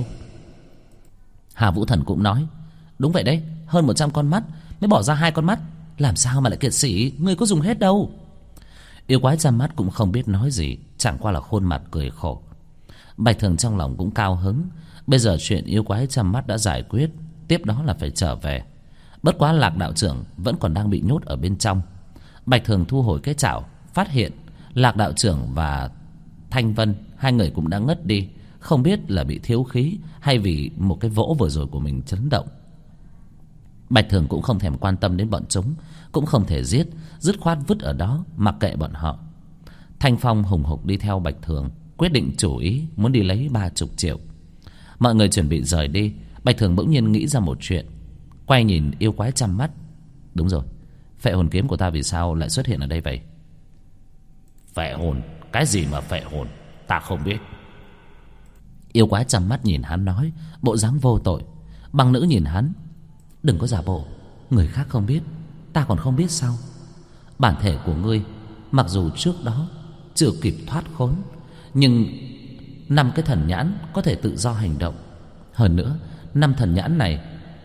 Hà Vũ Thần cũng nói: Đúng vậy đấy, hơn 100 con mắt mới bỏ ra 2 con mắt, làm sao mà lại kiệt sĩ, ngươi có dùng hết đâu. Yêu quái chăm mắt cũng không biết nói gì, chẳng qua là khuôn mặt cười khổ. Bạch Thường trong lòng cũng cao hứng. Bây giờ chuyện yêu quái chăm mắt đã giải quyết, tiếp đó là phải trở về. Bất quá Lạc đạo trưởng vẫn còn đang bị nhốt ở bên trong. Bạch Thường thu hồi cái chảo, phát hiện Lạc đạo trưởng và Thanh Vân, hai người cũng đã ngất đi, không biết là bị thiếu khí hay vì một cái vỗ vừa rồi của mình chấn động. Bạch Thường cũng không thèm quan tâm đến bọn chúng, cũng không thể giết, dứt khoát vứt ở đó mặc kệ bọn họ. Thanh Phong hùng hục đi theo Bạch Thường, quyết định chủ ý muốn đi lấy 30 triệu. Mọi người chuẩn bị rời đi, Bạch Thường bỗng nhiên nghĩ ra một chuyện, quay nhìn yêu quái chăm mắt. Đúng rồi, phệ hồn kiếm của ta vì sao lại xuất hiện ở đây vậy? Phệ hồn? Cái gì mà phệ hồn? Ta không biết. Yêu quái chăm mắt nhìn hắn nói, bộ dáng vô tội. Bằng nữ nhìn hắn: Đừng có giả bộ, người khác không biết, ta còn không biết sao? Bản thể của ngươi mặc dù trước đó chưa kịp thoát khốn, nhưng 5 cái thần nhãn có thể tự do hành động. Hơn nữa 5 thần nhãn này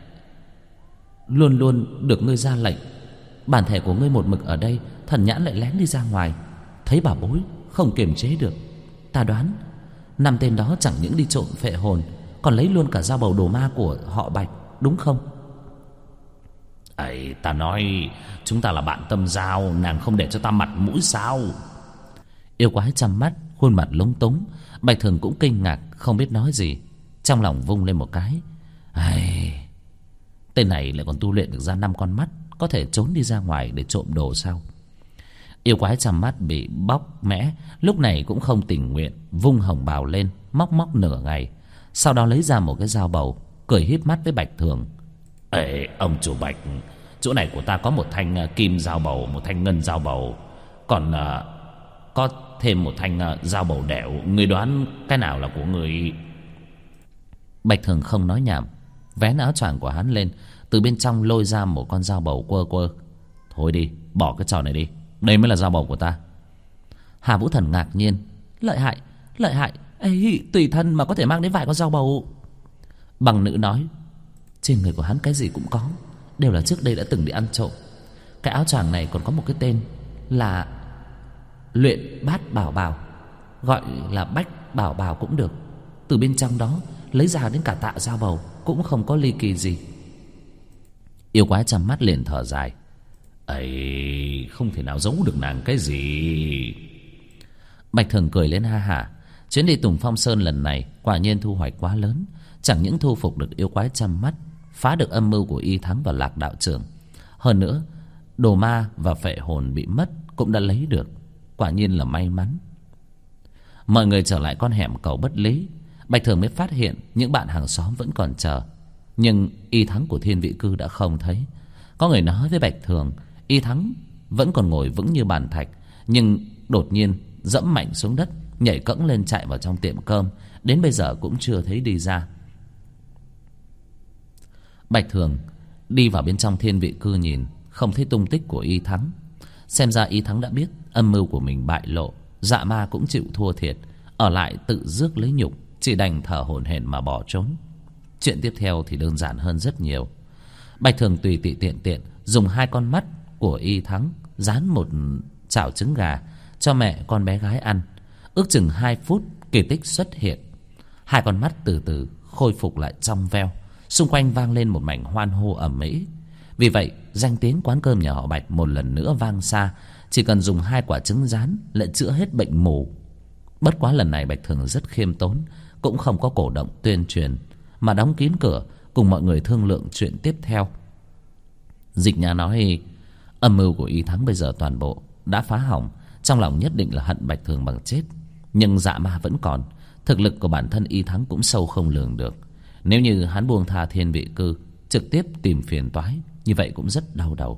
luôn luôn được ngươi ra lệnh. Bản thể của ngươi một mực ở đây, thần nhãn lại lén đi ra ngoài, thấy bảo bối không kiềm chế được. Ta đoán 5 tên đó chẳng những đi trộm phệ hồn, còn lấy luôn cả dao bầu đồ ma của họ Bạch, đúng không? Ấy, ta nói chúng ta là bạn tâm giao, nàng không để cho ta mặt mũi sao? Yêu quái chăm mắt khuôn mặt lúng túng. Bạch Thường cũng kinh ngạc không biết nói gì, trong lòng vung lên một cái: Ai, tên này lại còn tu luyện được ra 5 con mắt, có thể trốn đi ra ngoài để trộm đồ sao? Yêu quái chăm mắt bị bóc mẽ, lúc này cũng không tình nguyện, vung hồng bào lên, móc nửa ngày, sau đó lấy ra một cái dao bầu, cười híp mắt với Bạch Thường: Ê, ông chủ Bạch, chỗ này của ta có một thanh kim dao bầu, một thanh ngân dao bầu, còn có thêm một thanh dao bầu đẻo. Người đoán cái nào là của người? Bạch Thường không nói nhảm, vén áo choàng của hắn lên, từ bên trong lôi ra một con dao bầu quơ quơ. Thôi đi, bỏ cái trò này đi, đây mới là dao bầu của ta. Hà Vũ Thần ngạc nhiên: Lợi hại, lợi hại, ấy, tùy thân mà có thể mang đến vài con dao bầu. Bằng nữ nói: Trên người của hắn cái gì cũng có, đều là trước đây đã từng đi ăn trộm. Cái áo choàng này còn có một cái tên là Luyện Bát Bảo Bào, gọi là Bách Bảo Bào cũng được. Từ bên trong đó lấy ra đến cả tạ dao bầu, cũng không có ly kỳ gì. Yêu quái chăm mắt liền thở dài: Ấy, không thể nào giấu được nàng cái gì. Bạch Thường cười lên ha hả. Chuyến đi Tùng Phong Sơn lần này quả nhiên thu hoạch quá lớn, chẳng những thu phục được yêu quái chăm mắt, phá được âm mưu của Y Thắng và Lạc đạo trưởng, hơn nữa đồ ma và phệ hồn bị mất cũng đã lấy được, quả nhiên là may mắn. Mọi người trở lại con hẻm cầu Bất Lý, Bạch Thường mới phát hiện những bạn hàng xóm vẫn còn chờ, nhưng Y Thắng của Thiên Vị Cư đã không thấy. Có người nói với Bạch Thường Y Thắng vẫn còn ngồi vững như bàn thạch, nhưng đột nhiên dẫm mạnh xuống đất, nhảy cẫng lên chạy vào trong tiệm cơm, đến bây giờ cũng chưa thấy đi ra. Bạch Thường đi vào bên trong Thiên Vị Cư nhìn, không thấy tung tích của Y Thắng. Xem ra Y Thắng đã biết âm mưu của mình bại lộ, dạ ma cũng chịu thua thiệt, ở lại tự rước lấy nhục, chỉ đành thở hổn hển mà bỏ trốn. Chuyện tiếp theo thì đơn giản hơn rất nhiều. Bạch Thường tùy tị tiện tiện dùng 2 con mắt của Y Thắng dán một chảo trứng gà cho mẹ con bé gái ăn. Ước chừng 2 phút kỳ tích xuất hiện, 2 con mắt từ từ khôi phục lại trong veo, Xung quanh vang lên một mảnh hoan hô ầm ĩ. Vì vậy danh tiếng quán cơm nhà họ Bạch một lần nữa vang xa. Chỉ cần dùng 2 quả trứng rán lại chữa hết bệnh mù. Bất quá lần này Bạch Thường rất khiêm tốn, cũng không có cổ động tuyên truyền, mà đóng kín cửa cùng mọi người thương lượng chuyện tiếp theo. Dịch Nha nói âm mưu của Y Thắng bây giờ toàn bộ đã phá hỏng. Trong lòng nhất định là hận Bạch Thường bằng chết. Nhưng dạ ma vẫn còn. Thực lực của bản thân Y Thắng cũng sâu không lường được. Nếu như hắn buông tha thiên vị cư, trực tiếp tìm phiền toái, như vậy cũng rất đau đầu.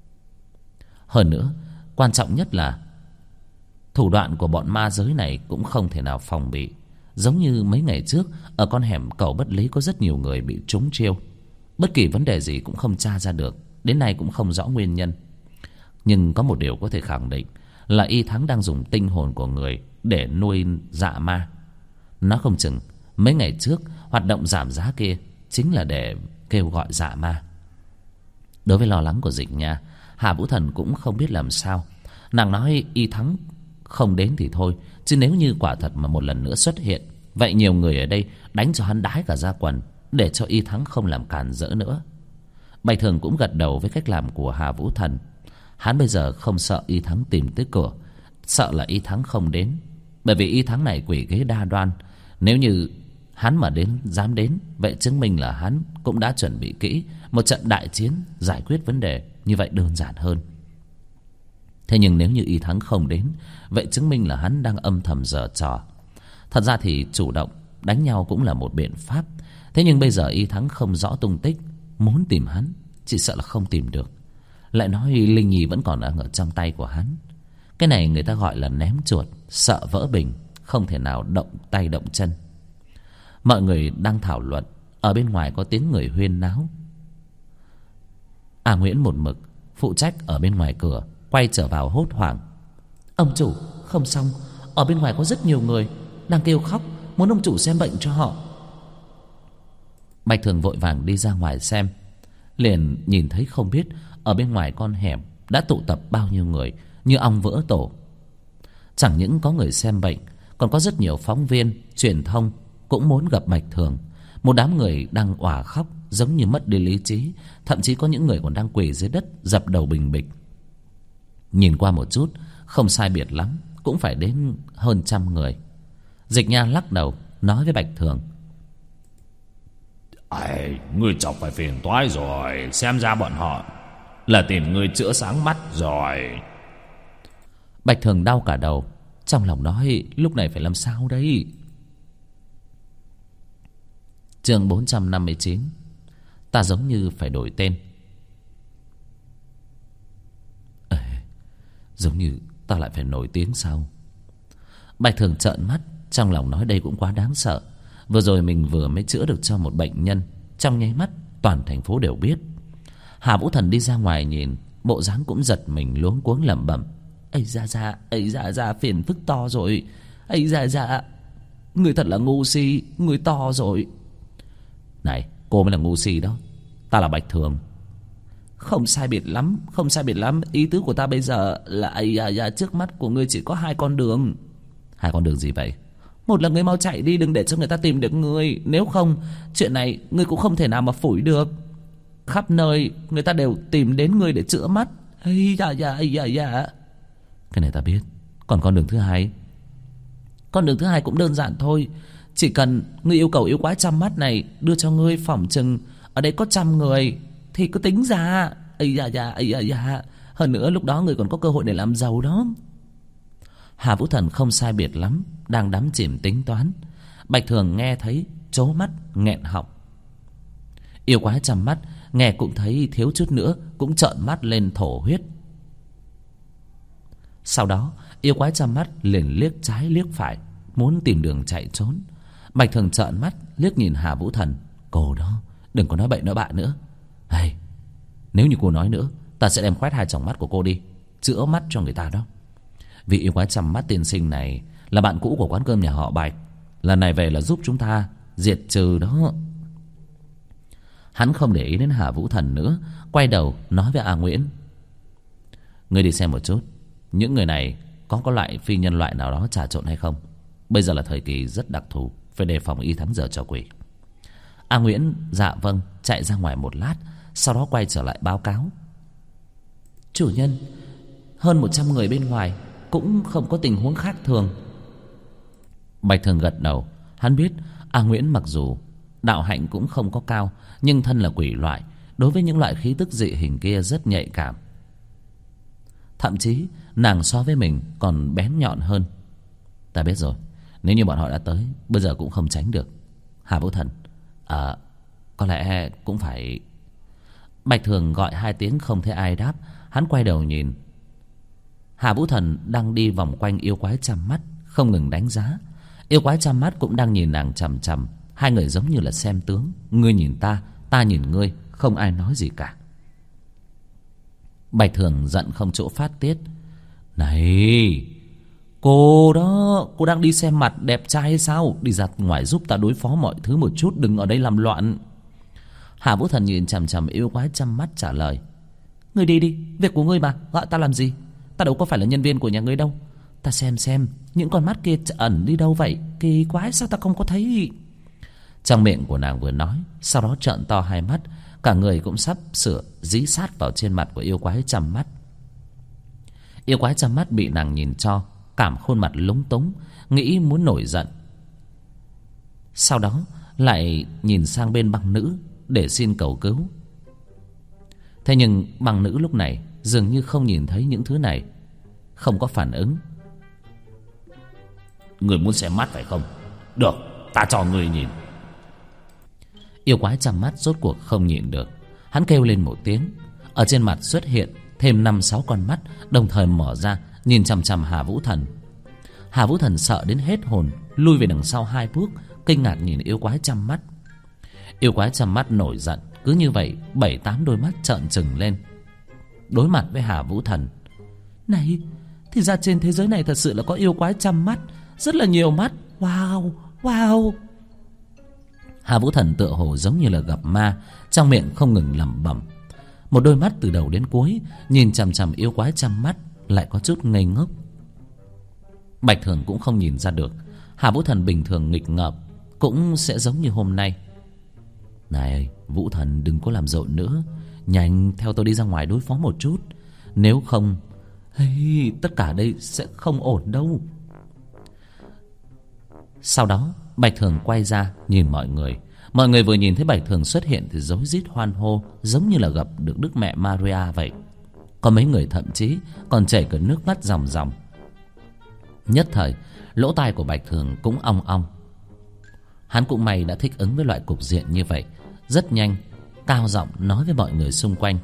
Hơn nữa, quan trọng nhất là thủ đoạn của bọn ma giới này cũng không thể nào phòng bị. Giống như mấy ngày trước, ở con hẻm Cầu Bất Lý có rất nhiều người bị trúng chiêu. Bất kỳ vấn đề gì cũng không tra ra được, đến nay cũng không rõ nguyên nhân. Nhưng có một điều có thể khẳng định là Y Thắng đang dùng tinh hồn của người để nuôi dạ ma. Nó không chừng mấy ngày trước hoạt động giảm giá kia chính là để kêu gọi dạ ma. Đối với lo lắng của Dịch Nha, Hà Vũ Thần cũng không biết làm sao. Nàng nói Y Thắng không đến thì thôi, chứ nếu như quả thật mà một lần nữa xuất hiện, vậy nhiều người ở đây đánh cho hắn đái cả da quần, để cho Y Thắng không làm càn rỡ nữa. Bạch Thường cũng gật đầu với cách làm của Hà Vũ Thần. Hắn bây giờ không sợ Y Thắng tìm tới cửa, sợ là Y Thắng không đến. Bởi vì Y Thắng này quỷ kế đa đoan. Nếu như hắn mà dám đến, vậy chứng minh là hắn cũng đã chuẩn bị kỹ một trận đại chiến giải quyết vấn đề, như vậy đơn giản hơn. Thế nhưng nếu như Y Thắng không đến, vậy chứng minh là hắn đang âm thầm giở trò. Thật ra thì chủ động đánh nhau cũng là một biện pháp. Thế nhưng bây giờ Y Thắng không rõ tung tích, muốn tìm hắn chỉ sợ là không tìm được. Lại nói Linh Nhi vẫn còn ở trong tay của hắn. Cái này người ta gọi là ném chuột, sợ vỡ bình, không thể nào động tay động chân. Mọi người đang thảo luận, ở bên ngoài có tiếng người huyên náo. Nguyễn một mực phụ trách ở bên ngoài cửa, quay trở vào hốt hoảng. Ông chủ, không xong, ở bên ngoài có rất nhiều người đang kêu khóc, muốn ông chủ xem bệnh cho họ. Bạch Thường vội vàng đi ra ngoài xem, liền nhìn thấy không biết ở bên ngoài con hẻm đã tụ tập bao nhiêu người như ong vỡ tổ. Chẳng những có người xem bệnh, còn có rất nhiều phóng viên, truyền thông cũng muốn gặp Bạch Thường. Một đám người đang òa khóc giống như mất đi lý trí, thậm chí có những người còn đang quỳ dưới đất dập đầu bình bịch. Nhìn qua một chút, không sai biệt lắm cũng phải đến hơn 100 người. Dịch Nha lắc đầu nói với Bạch Thường: Ngươi chọc phải phiền toái rồi. Xem ra bọn họ là tìm ngươi chữa sáng mắt rồi. Bạch Thường đau cả đầu, trong lòng nói lúc này phải làm sao đây. Chương 459. Ta giống như phải đổi tên. Giống như ta lại phải nổi tiếng sao? Bạch Thường trợn mắt, trong lòng nói đây cũng quá đáng sợ. Vừa rồi mình vừa mới chữa được cho một bệnh nhân, trong nháy mắt toàn thành phố đều biết. Hà Vũ Thần đi ra ngoài nhìn, bộ dáng cũng giật mình luống cuống lẩm bẩm: Ây da, phiền phức to rồi. Ây da, người thật là ngu si, người to rồi. Này, cô mới là ngu si đó, ta là Bạch Thường. Không sai biệt lắm. Ý tứ của ta bây giờ là trước mắt của ngươi chỉ có 2 con đường. 2 con đường gì vậy? Một là ngươi mau chạy đi, đừng để cho người ta tìm được ngươi. Nếu không, chuyện này ngươi cũng không thể nào mà phủi được. Khắp nơi người ta đều tìm đến ngươi để chữa mắt. Ây da. Cái này ta biết. Còn con đường thứ hai? Con đường thứ hai cũng đơn giản thôi. Chỉ cần ngươi yêu cầu yêu quái chăm mắt này đưa cho ngươi phỏng chừng ở đây có 100 người thì cứ tính ra. Ây da. Hơn nữa lúc đó ngươi còn có cơ hội để làm giàu đó. Hà Vũ Thần không sai biệt lắm đang đắm chìm tính toán. Bạch Thường nghe thấy trố mắt nghẹn họng. Yêu quái chăm mắt nghe cũng thấy thiếu chút nữa cũng trợn mắt lên thổ huyết. Sau đó yêu quái chăm mắt liền liếc trái liếc phải, muốn tìm đường chạy trốn. Bạch Thường trợn mắt liếc nhìn Hà Vũ Thần: Cô đó, đừng có nói bậy nói bạ nữa. Nếu như cô nói nữa, ta sẽ đem khoét 2 tròng mắt của cô đi, chữa mắt cho người ta đó. Vị yêu quái chăm mắt tiên sinh này là bạn cũ của quán cơm nhà họ Bạch, lần này về là giúp chúng ta diệt trừ đó. Hắn không để ý đến Hà Vũ Thần nữa, quay đầu nói với Nguyễn: Ngươi đi xem một chút, những người này có loại phi nhân loại nào đó trà trộn hay không. Bây giờ là thời kỳ rất đặc thù, phải đề phòng Y Thắng giở trò quỷ. A Nguyễn dạ vâng, chạy ra ngoài một lát, sau đó quay trở lại báo cáo. Chủ nhân, hơn 100 người bên ngoài, cũng không có tình huống khác thường. Bạch Thường gật đầu. Hắn biết A Nguyễn mặc dù đạo hạnh cũng không có cao, nhưng thân là quỷ loại, đối với những loại khí tức dị hình kia rất nhạy cảm. Thậm chí nàng so với mình còn bén nhọn hơn. Ta biết rồi, nếu như bọn họ đã tới, bây giờ cũng không tránh được. Hà Vũ Thần, có lẽ cũng phải... Bạch Thường gọi 2 tiếng không thấy ai đáp. Hắn quay đầu nhìn. Hà Vũ Thần đang đi vòng quanh yêu quái chăm mắt, không ngừng đánh giá. Yêu quái chăm mắt cũng đang nhìn nàng chằm chằm. Hai người giống như là xem tướng, ngươi nhìn ta, ta nhìn ngươi, không ai nói gì cả. Bạch Thường giận không chỗ phát tiết. Này, cô đó, cô đang đi xem mặt đẹp trai hay sao? Đi ra ngoài giúp ta đối phó mọi thứ một chút, đừng ở đây làm loạn. Hà Vũ Thần nhìn chằm chằm yêu quái chăm mắt trả lời. Ngươi đi đi, việc của ngươi mà, gọi ta làm gì? Ta đâu có phải là nhân viên của nhà ngươi đâu. Ta xem, những con mắt kia ẩn đi đâu vậy? Kỳ quái, sao ta không có thấy? Trong miệng của nàng vừa nói, sau đó trợn to hai mắt, cả người cũng sắp sửa dí sát vào trên mặt của yêu quái chăm mắt. Yêu quái chăm mắt bị nàng nhìn cho, cảm khuôn mặt lúng túng, nghĩ muốn nổi giận. Sau đó lại nhìn sang bên băng nữ để xin cầu cứu. Thế nhưng băng nữ lúc này dường như không nhìn thấy những thứ này, không có phản ứng. Người muốn xem mắt phải không? Được, ta cho người nhìn. Yêu quái chăm mắt rốt cuộc không nhịn được, hắn kêu lên một tiếng. Ở trên mặt xuất hiện thêm 5-6 con mắt, đồng thời mở ra nhìn chằm chằm Hà Vũ Thần. Hà Vũ Thần sợ đến hết hồn, lui về đằng sau 2 bước, kinh ngạc nhìn yêu quái chăm mắt. Yêu quái chăm mắt nổi giận, cứ như vậy 7-8 đôi mắt trợn trừng lên, đối mặt với Hà Vũ Thần. Này, thì ra trên thế giới này thật sự là có yêu quái chăm mắt, rất là nhiều mắt. Wow, wow. Hà Vũ Thần tựa hồ giống như là gặp ma, trong miệng không ngừng lẩm bẩm. Một đôi mắt từ đầu đến cuối nhìn chằm chằm yêu quái chăm mắt, lại có chút ngây ngốc. Bạch Thường cũng không nhìn ra được Hà Vũ Thần bình thường nghịch ngợm cũng sẽ giống như hôm nay. Này Vũ Thần, đừng có làm rộn nữa, nhanh theo tôi đi ra ngoài đối phó một chút, nếu không tất cả đây sẽ không ổn đâu. Sau đó Bạch Thường quay ra nhìn mọi người. Mọi người vừa nhìn thấy Bạch Thường xuất hiện thì rối rít hoan hô, giống như là gặp được Đức Mẹ Maria vậy. Có mấy người thậm chí còn chảy cả nước mắt ròng ròng. Nhất thời lỗ tai của Bạch Thường cũng ong ong. Hắn cũng may đã thích ứng với loại cục diện như vậy, rất nhanh cao giọng nói với mọi người xung quanh.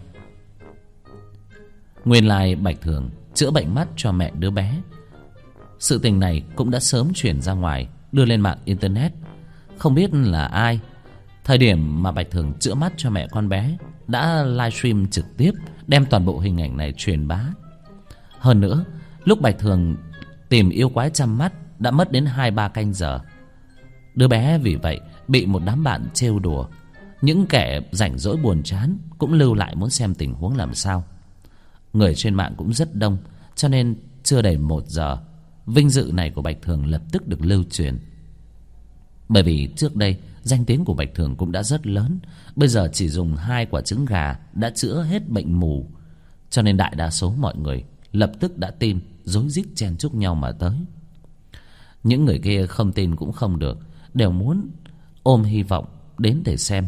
Nguyên lai Bạch Thường chữa bệnh mắt cho mẹ đứa bé. Sự tình này cũng đã sớm truyền ra ngoài, đưa lên mạng internet. Không biết là ai, thời điểm mà Bạch Thường chữa mắt cho mẹ con bé, đã livestream trực tiếp đem toàn bộ hình ảnh này truyền bá. Hơn nữa, lúc Bạch Thường tìm yêu quái chăm mắt đã mất đến 2-3 canh giờ. Đứa bé vì vậy bị một đám bạn trêu đùa. Những kẻ rảnh rỗi buồn chán cũng lưu lại muốn xem tình huống làm sao. Người trên mạng cũng rất đông, cho nên chưa đầy 1 giờ, vinh dự này của Bạch Thường lập tức được lưu truyền. Bởi vì trước đây danh tiếng của Bạch Thường cũng đã rất lớn, bây giờ chỉ dùng 2 quả trứng gà đã chữa hết bệnh mù, cho nên đại đa số mọi người lập tức đã tin, rối rít chen chúc nhau mà tới. Những người kia không tin cũng không được, đều muốn ôm hy vọng đến để xem.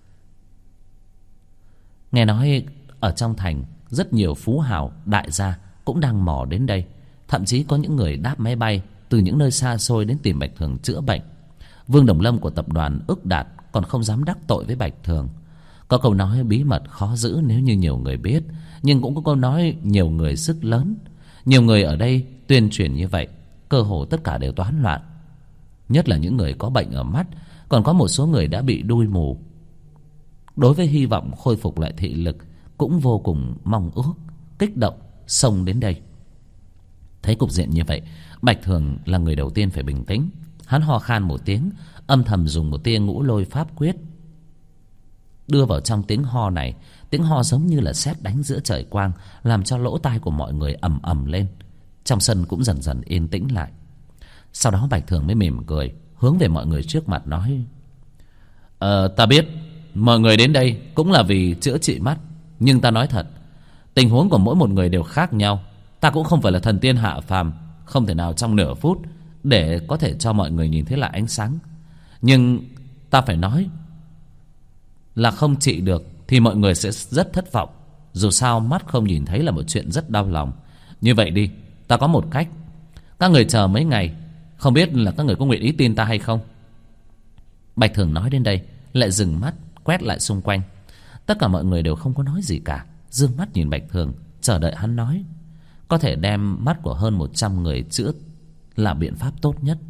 Nghe nói ở trong thành rất nhiều phú hào đại gia cũng đang mò đến đây, thậm chí có những người đáp máy bay từ những nơi xa xôi đến tìm Bạch Thường chữa bệnh. Vương Đồng Lâm của tập đoàn Ức Đạt còn không dám đắc tội với Bạch Thường. Có câu nói bí mật khó giữ nếu như nhiều người biết, nhưng cũng có câu nói nhiều người sức lớn. Nhiều người ở đây tuyên truyền như vậy, cơ hồ tất cả đều toán loạn. Nhất là những người có bệnh ở mắt, còn có một số người đã bị đuôi mù. Đối với hy vọng khôi phục lại thị lực cũng vô cùng mong ước, kích động xông đến đây. Thấy cục diện như vậy, Bạch Thường là người đầu tiên phải bình tĩnh. Hắn ho khan một tiếng, âm thầm dùng một tia ngũ lôi pháp quyết đưa vào trong tiếng ho này. Tiếng ho giống như là sét đánh giữa trời quang, làm cho lỗ tai của mọi người ầm ầm lên. Trong sân cũng dần dần yên tĩnh lại. Sau đó Bạch Thường mới mỉm cười, hướng về mọi người trước mặt nói: Ta biết mọi người đến đây cũng là vì chữa trị mắt. Nhưng ta nói thật, tình huống của mỗi một người đều khác nhau. Ta cũng không phải là thần tiên hạ phàm, không thể nào trong nửa phút để có thể cho mọi người nhìn thấy là ánh sáng. Nhưng ta phải nói là không trị được thì mọi người sẽ rất thất vọng. Dù sao mắt không nhìn thấy là một chuyện rất đau lòng. Như vậy đi, ta có một cách. Các người chờ mấy ngày, không biết là các người có nguyện ý tin ta hay không. Bạch Thường nói đến đây lại dừng mắt quét lại xung quanh. Tất cả mọi người đều không có nói gì cả, dương mắt nhìn Bạch Thường, chờ đợi hắn nói. Có thể đem mắt của hơn 100 người chữa là biện pháp tốt nhất.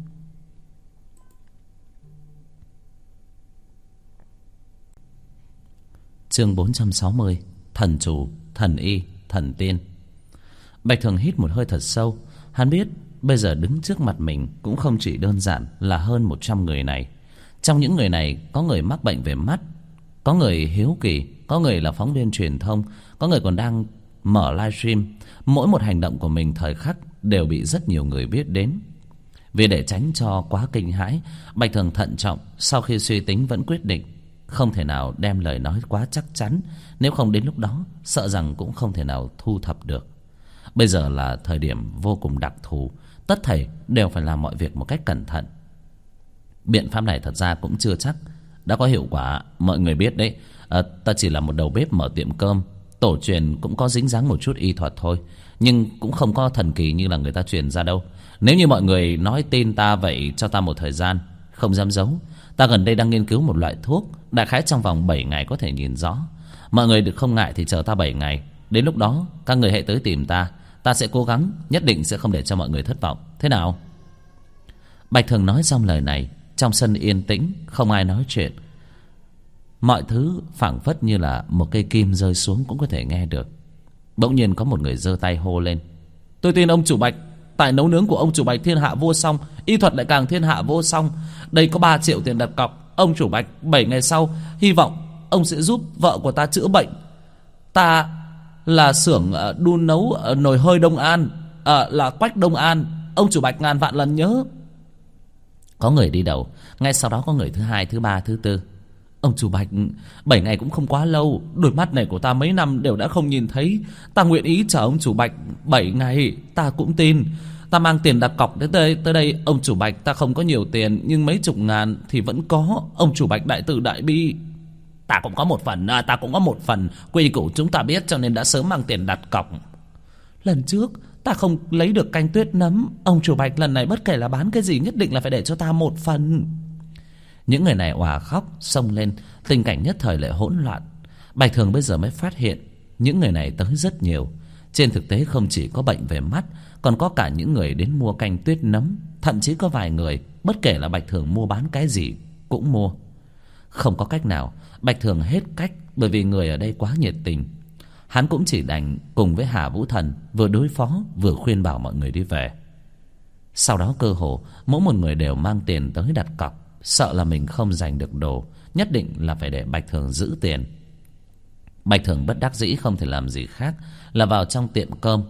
Chương 460. Thần chủ, thần y, thần tiên. Bạch Thường hít một hơi thật sâu. Hắn biết bây giờ đứng trước mặt mình cũng không chỉ đơn giản là hơn 100 người này. Trong những người này có người mắc bệnh về mắt, có người hiếu kỳ, có người là phóng viên truyền thông, có người còn đang mở livestream. Mỗi một hành động của mình thời khắc đều bị rất nhiều người biết đến. Vì để tránh cho quá kinh hãi, Bạch Thường thận trọng, sau khi suy tính vẫn quyết định không thể nào đem lời nói quá chắc chắn, nếu không đến lúc đó sợ rằng cũng không thể nào thu thập được. Bây giờ là thời điểm vô cùng đặc thù, tất thảy đều phải làm mọi việc một cách cẩn thận. Biện pháp này thật ra cũng chưa chắc đã có hiệu quả. Mọi người biết đấy, ta chỉ là một đầu bếp mở tiệm cơm, tổ truyền cũng có dính dáng một chút y thuật thôi, nhưng cũng không có thần kỳ như là người ta truyền ra đâu. Nếu như mọi người nói tin ta, vậy cho ta một thời gian, không dám giấu. Ta gần đây đang nghiên cứu một loại thuốc, đại khái trong vòng 7 ngày có thể nhìn rõ. Mọi người được không ngại thì chờ ta 7 ngày. Đến lúc đó các người hãy tới tìm ta. Ta sẽ cố gắng, nhất định sẽ không để cho mọi người thất vọng. Thế nào? Bạch Thường nói xong lời này, trong sân yên tĩnh, không ai nói chuyện. Mọi thứ phảng phất như là một cây kim rơi xuống cũng có thể nghe được. Bỗng nhiên có một người giơ tay hô lên: Tôi tin ông chủ Bạch. Tài nấu nướng của ông chủ Bạch thiên hạ vô song, y thuật lại càng thiên hạ vô song. Đây có 3 triệu tiền đặt cọc. Ông chủ Bạch 7 ngày sau hy vọng ông sẽ giúp vợ của ta chữa bệnh. Ta là xưởng đun nấu nồi hơi Đông An, là Quách Đông An. Ông chủ Bạch ngàn vạn lần nhớ. Có người đi đầu, ngay sau đó có người thứ hai, thứ ba, thứ tư. Ông chủ Bạch, 7 ngày cũng không quá lâu. Đôi mắt này của ta mấy năm đều đã không nhìn thấy. Ta nguyện ý chờ ông chủ Bạch 7 ngày. Ta cũng tin. Ta mang tiền đặt cọc đến tới đây. Ông chủ Bạch, ta không có nhiều tiền, nhưng mấy chục ngàn thì vẫn có. Ông chủ Bạch đại từ đại bi. Ta cũng có một phần. Quy củ chúng ta biết, cho nên đã sớm mang tiền đặt cọc. Lần trước ta không lấy được canh tuyết nấm. Ông chủ Bạch lần này bất kể là bán cái gì nhất định là phải để cho ta một phần. Những người này òa khóc xông lên, tình cảnh nhất thời lại hỗn loạn. Bạch Thường bây giờ mới phát hiện những người này tới rất nhiều. Trên thực tế không chỉ có bệnh về mắt, còn có cả những người đến mua canh tuyết nấm. Thậm chí có vài người bất kể là Bạch Thường mua bán cái gì cũng mua. Không có cách nào, Bạch Thường hết cách, bởi vì người ở đây quá nhiệt tình. Hắn cũng chỉ đành cùng với Hà Vũ Thần vừa đối phó vừa khuyên bảo mọi người đi về. Sau đó cơ hồ mỗi một người đều mang tiền tới đặt cọc, sợ là mình không giành được đồ, nhất định là phải để Bạch Thường giữ tiền. Bạch Thường bất đắc dĩ không thể làm gì khác là vào trong tiệm cơm.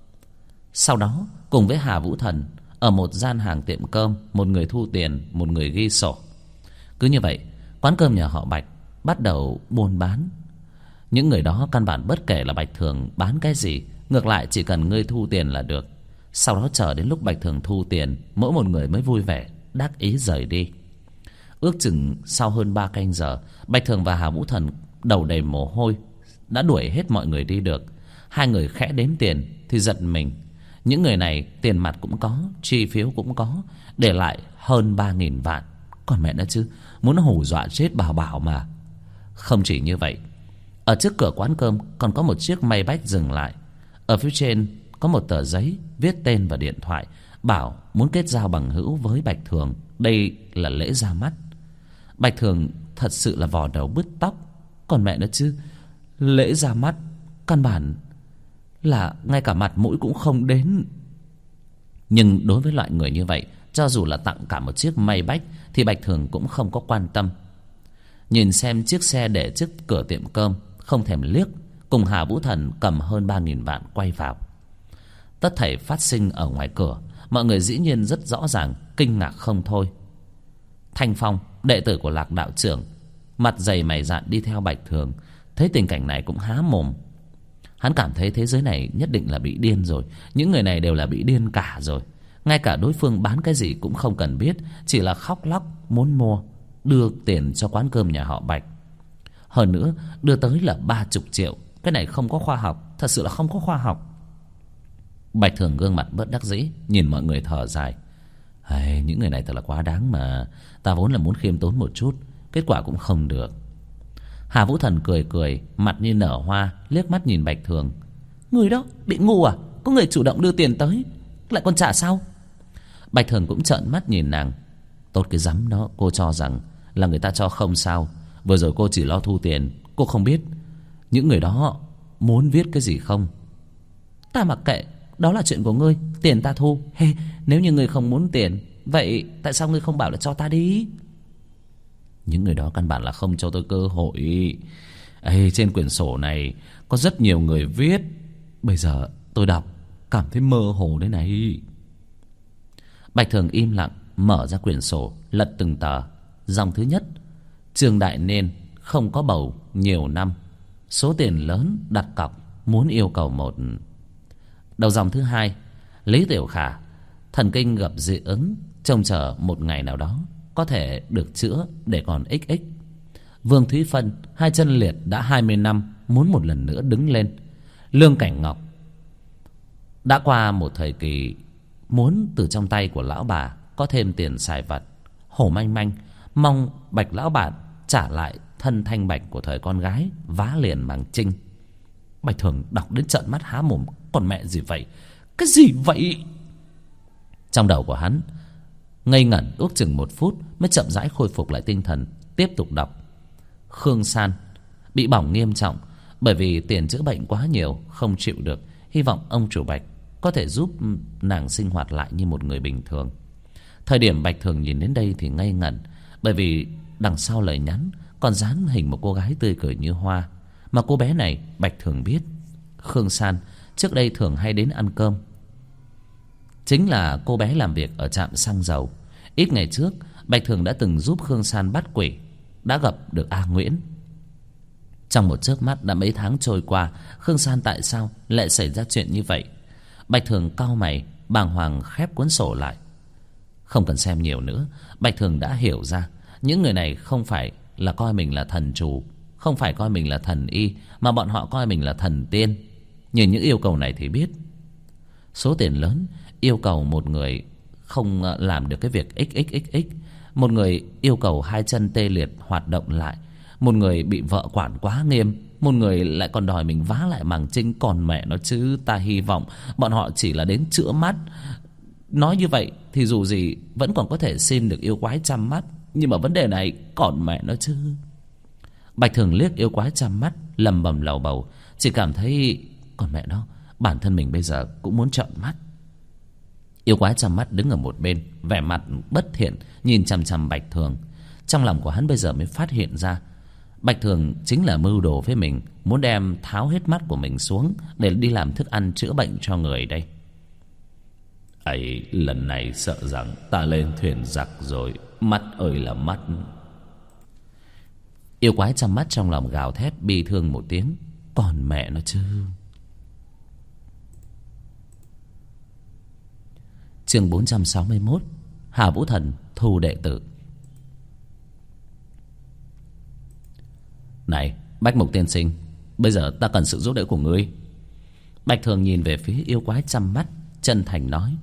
Sau đó cùng với Hà Vũ Thần ở một gian hàng tiệm cơm, một người thu tiền, một người ghi sổ. Cứ như vậy quán cơm nhà họ Bạch bắt đầu buôn bán. Những người đó căn bản bất kể là Bạch Thường bán cái gì, ngược lại chỉ cần ngươi thu tiền là được. Sau đó chờ đến lúc Bạch Thường thu tiền, mỗi một người mới vui vẻ đắc ý rời đi. Ước chừng sau hơn 3 canh giờ, Bạch Thường và Hà Vũ Thần đầu đầy mồ hôi đã đuổi hết mọi người đi được. Hai người khẽ đếm tiền thì giật mình. Những người này tiền mặt cũng có, chi phiếu cũng có, để lại hơn 3.000 vạn. Còn mẹ nó chứ, muốn hù dọa chết bảo bảo mà. Không chỉ như vậy, ở trước cửa quán cơm còn có một chiếc Maybach dừng lại. Ở phía trên có một tờ giấy viết tên và điện thoại, bảo muốn kết giao bằng hữu với Bạch Thường. Đây là lễ ra mắt. Bạch Thường thật sự là vò đầu bứt tóc. Còn mẹ nó chứ, lễ ra mắt căn bản là ngay cả mặt mũi cũng không đến. Nhưng đối với loại người như vậy, cho dù là tặng cả một chiếc Maybach thì Bạch Thường cũng không có quan tâm. Nhìn xem chiếc xe để trước cửa tiệm cơm, không thèm liếc, cùng Hà Vũ Thần cầm hơn 3.000 vạn quay vào. Tất thảy phát sinh ở ngoài cửa, mọi người dĩ nhiên rất rõ ràng, kinh ngạc không thôi. Thanh Phong, đệ tử của Lạc đạo trưởng, mặt dày mày dạn đi theo Bạch Thường, thấy tình cảnh này cũng há mồm. Hắn cảm thấy thế giới này nhất định là bị điên rồi. Những người này đều là bị điên cả rồi. Ngay cả đối phương bán cái gì cũng không cần biết, chỉ là khóc lóc muốn mua, đưa tiền cho quán cơm nhà họ Bạch. Hơn nữa đưa tới là 30 triệu. Cái này không có khoa học, thật sự là không có khoa học. Bạch Thường gương mặt bất đắc dĩ, nhìn mọi người thở dài. Những người này thật là quá đáng mà. Ta vốn là muốn khiêm tốn một chút, kết quả cũng không được. Hà Vũ Thần cười cười, mặt như nở hoa, liếc mắt nhìn Bạch Thường. Người đó bị ngu à? Có người chủ động đưa tiền tới lại còn trả sao? Bạch Thường cũng trợn mắt nhìn nàng. Tốt cái rắm đó, cô cho rằng là người ta cho không sao. Vừa rồi cô chỉ lo thu tiền, cô không biết những người đó muốn viết cái gì không. Ta mặc kệ, đó là chuyện của ngươi, tiền ta thu. Nếu như ngươi không muốn tiền, vậy tại sao ngươi không bảo là cho ta đi? Những người đó căn bản là không cho tôi cơ hội. Trên quyển sổ này có rất nhiều người viết. Bây giờ tôi đọc cảm thấy mơ hồ đấy này. Bạch Thường im lặng, mở ra quyển sổ, lật từng tờ. Dòng thứ nhất: Trương Đại Nên không có bầu nhiều năm, số tiền lớn đặt cọc, muốn yêu cầu một. Đầu dòng thứ hai: Lý Tiểu Khả thần kinh gặp dị ứng, trông chờ một ngày nào đó có thể được chữa để còn XX. Vương Thúy Phân 2 chân liệt đã 20 năm, muốn một lần nữa đứng lên. Lương Cảnh Ngọc đã qua một thời kỳ, muốn từ trong tay của lão bà có thêm tiền xài vặt. Hổ Manh Manh mong Bạch lão bản trả lại thân thanh bạch của thời con gái, vá liền bằng trinh. Bạch Thường đọc đến trợn mắt há mồm. Còn mẹ gì vậy? Cái gì vậy? Trong đầu của hắn ngây ngẩn ước chừng 1 phút mới chậm rãi khôi phục lại tinh thần, tiếp tục đọc. Khương San bị bỏng nghiêm trọng bởi vì tiền chữa bệnh quá nhiều, không chịu được. Hy vọng ông chủ Bạch có thể giúp nàng sinh hoạt lại như một người bình thường. Thời điểm Bạch Thường nhìn đến đây thì ngây ngẩn, bởi vì đằng sau lời nhắn còn dán hình một cô gái tươi cười như hoa. Mà cô bé này Bạch Thường biết. Khương San trước đây thường hay đến ăn cơm, chính là cô bé làm việc ở trạm xăng dầu. Ít ngày trước Bạch Thường đã từng giúp Khương San bắt quỷ, đã gặp được A Nguyễn. Trong một chớp mắt đã mấy tháng trôi qua, Khương San tại sao lại xảy ra chuyện như vậy? Bạch Thường cau mày, bàng hoàng khép cuốn sổ lại. Không cần xem nhiều nữa, Bạch Thường đã hiểu ra những người này không phải là coi mình là thần chủ, không phải coi mình là thần y, mà bọn họ coi mình là thần tiên. Nhìn những yêu cầu này thì biết, số tiền lớn yêu cầu một người không làm được cái việc XXXX, một người yêu cầu 2 chân tê liệt hoạt động lại, một người bị vợ quản quá nghiêm, một người lại còn đòi mình vá lại màng trinh. Còn mẹ nó chứ, ta hy vọng bọn họ chỉ là đến chữa mắt. Nói như vậy thì dù gì vẫn còn có thể xin được yêu quái chăm mắt, nhưng mà vấn đề này còn mẹ nó chứ. Bạch Thường liếc yêu quái chăm mắt, lầm bầm lầu bầu, chỉ cảm thấy còn mẹ nó, bản thân mình bây giờ cũng muốn trợn mắt. Yêu quái chăm mắt đứng ở một bên, vẻ mặt bất thiện nhìn chằm chằm Bạch Thường. Trong lòng của hắn bây giờ mới phát hiện ra Bạch Thường chính là mưu đồ với mình, muốn đem tháo hết mắt của mình xuống để đi làm thức ăn chữa bệnh cho người đây. Lần này sợ rằng ta lên thuyền giặc rồi. Mắt ơi là mắt. Yêu quái chăm mắt trong lòng gào thét bi thương một tiếng. Còn mẹ nó chứ. Chương 461. Hà Vũ Thần thu đệ tử. Này Bách Mục tiên sinh, bây giờ ta cần sự giúp đỡ của ngươi. Bạch Thường nhìn về phía yêu quái chăm mắt, chân thành nói.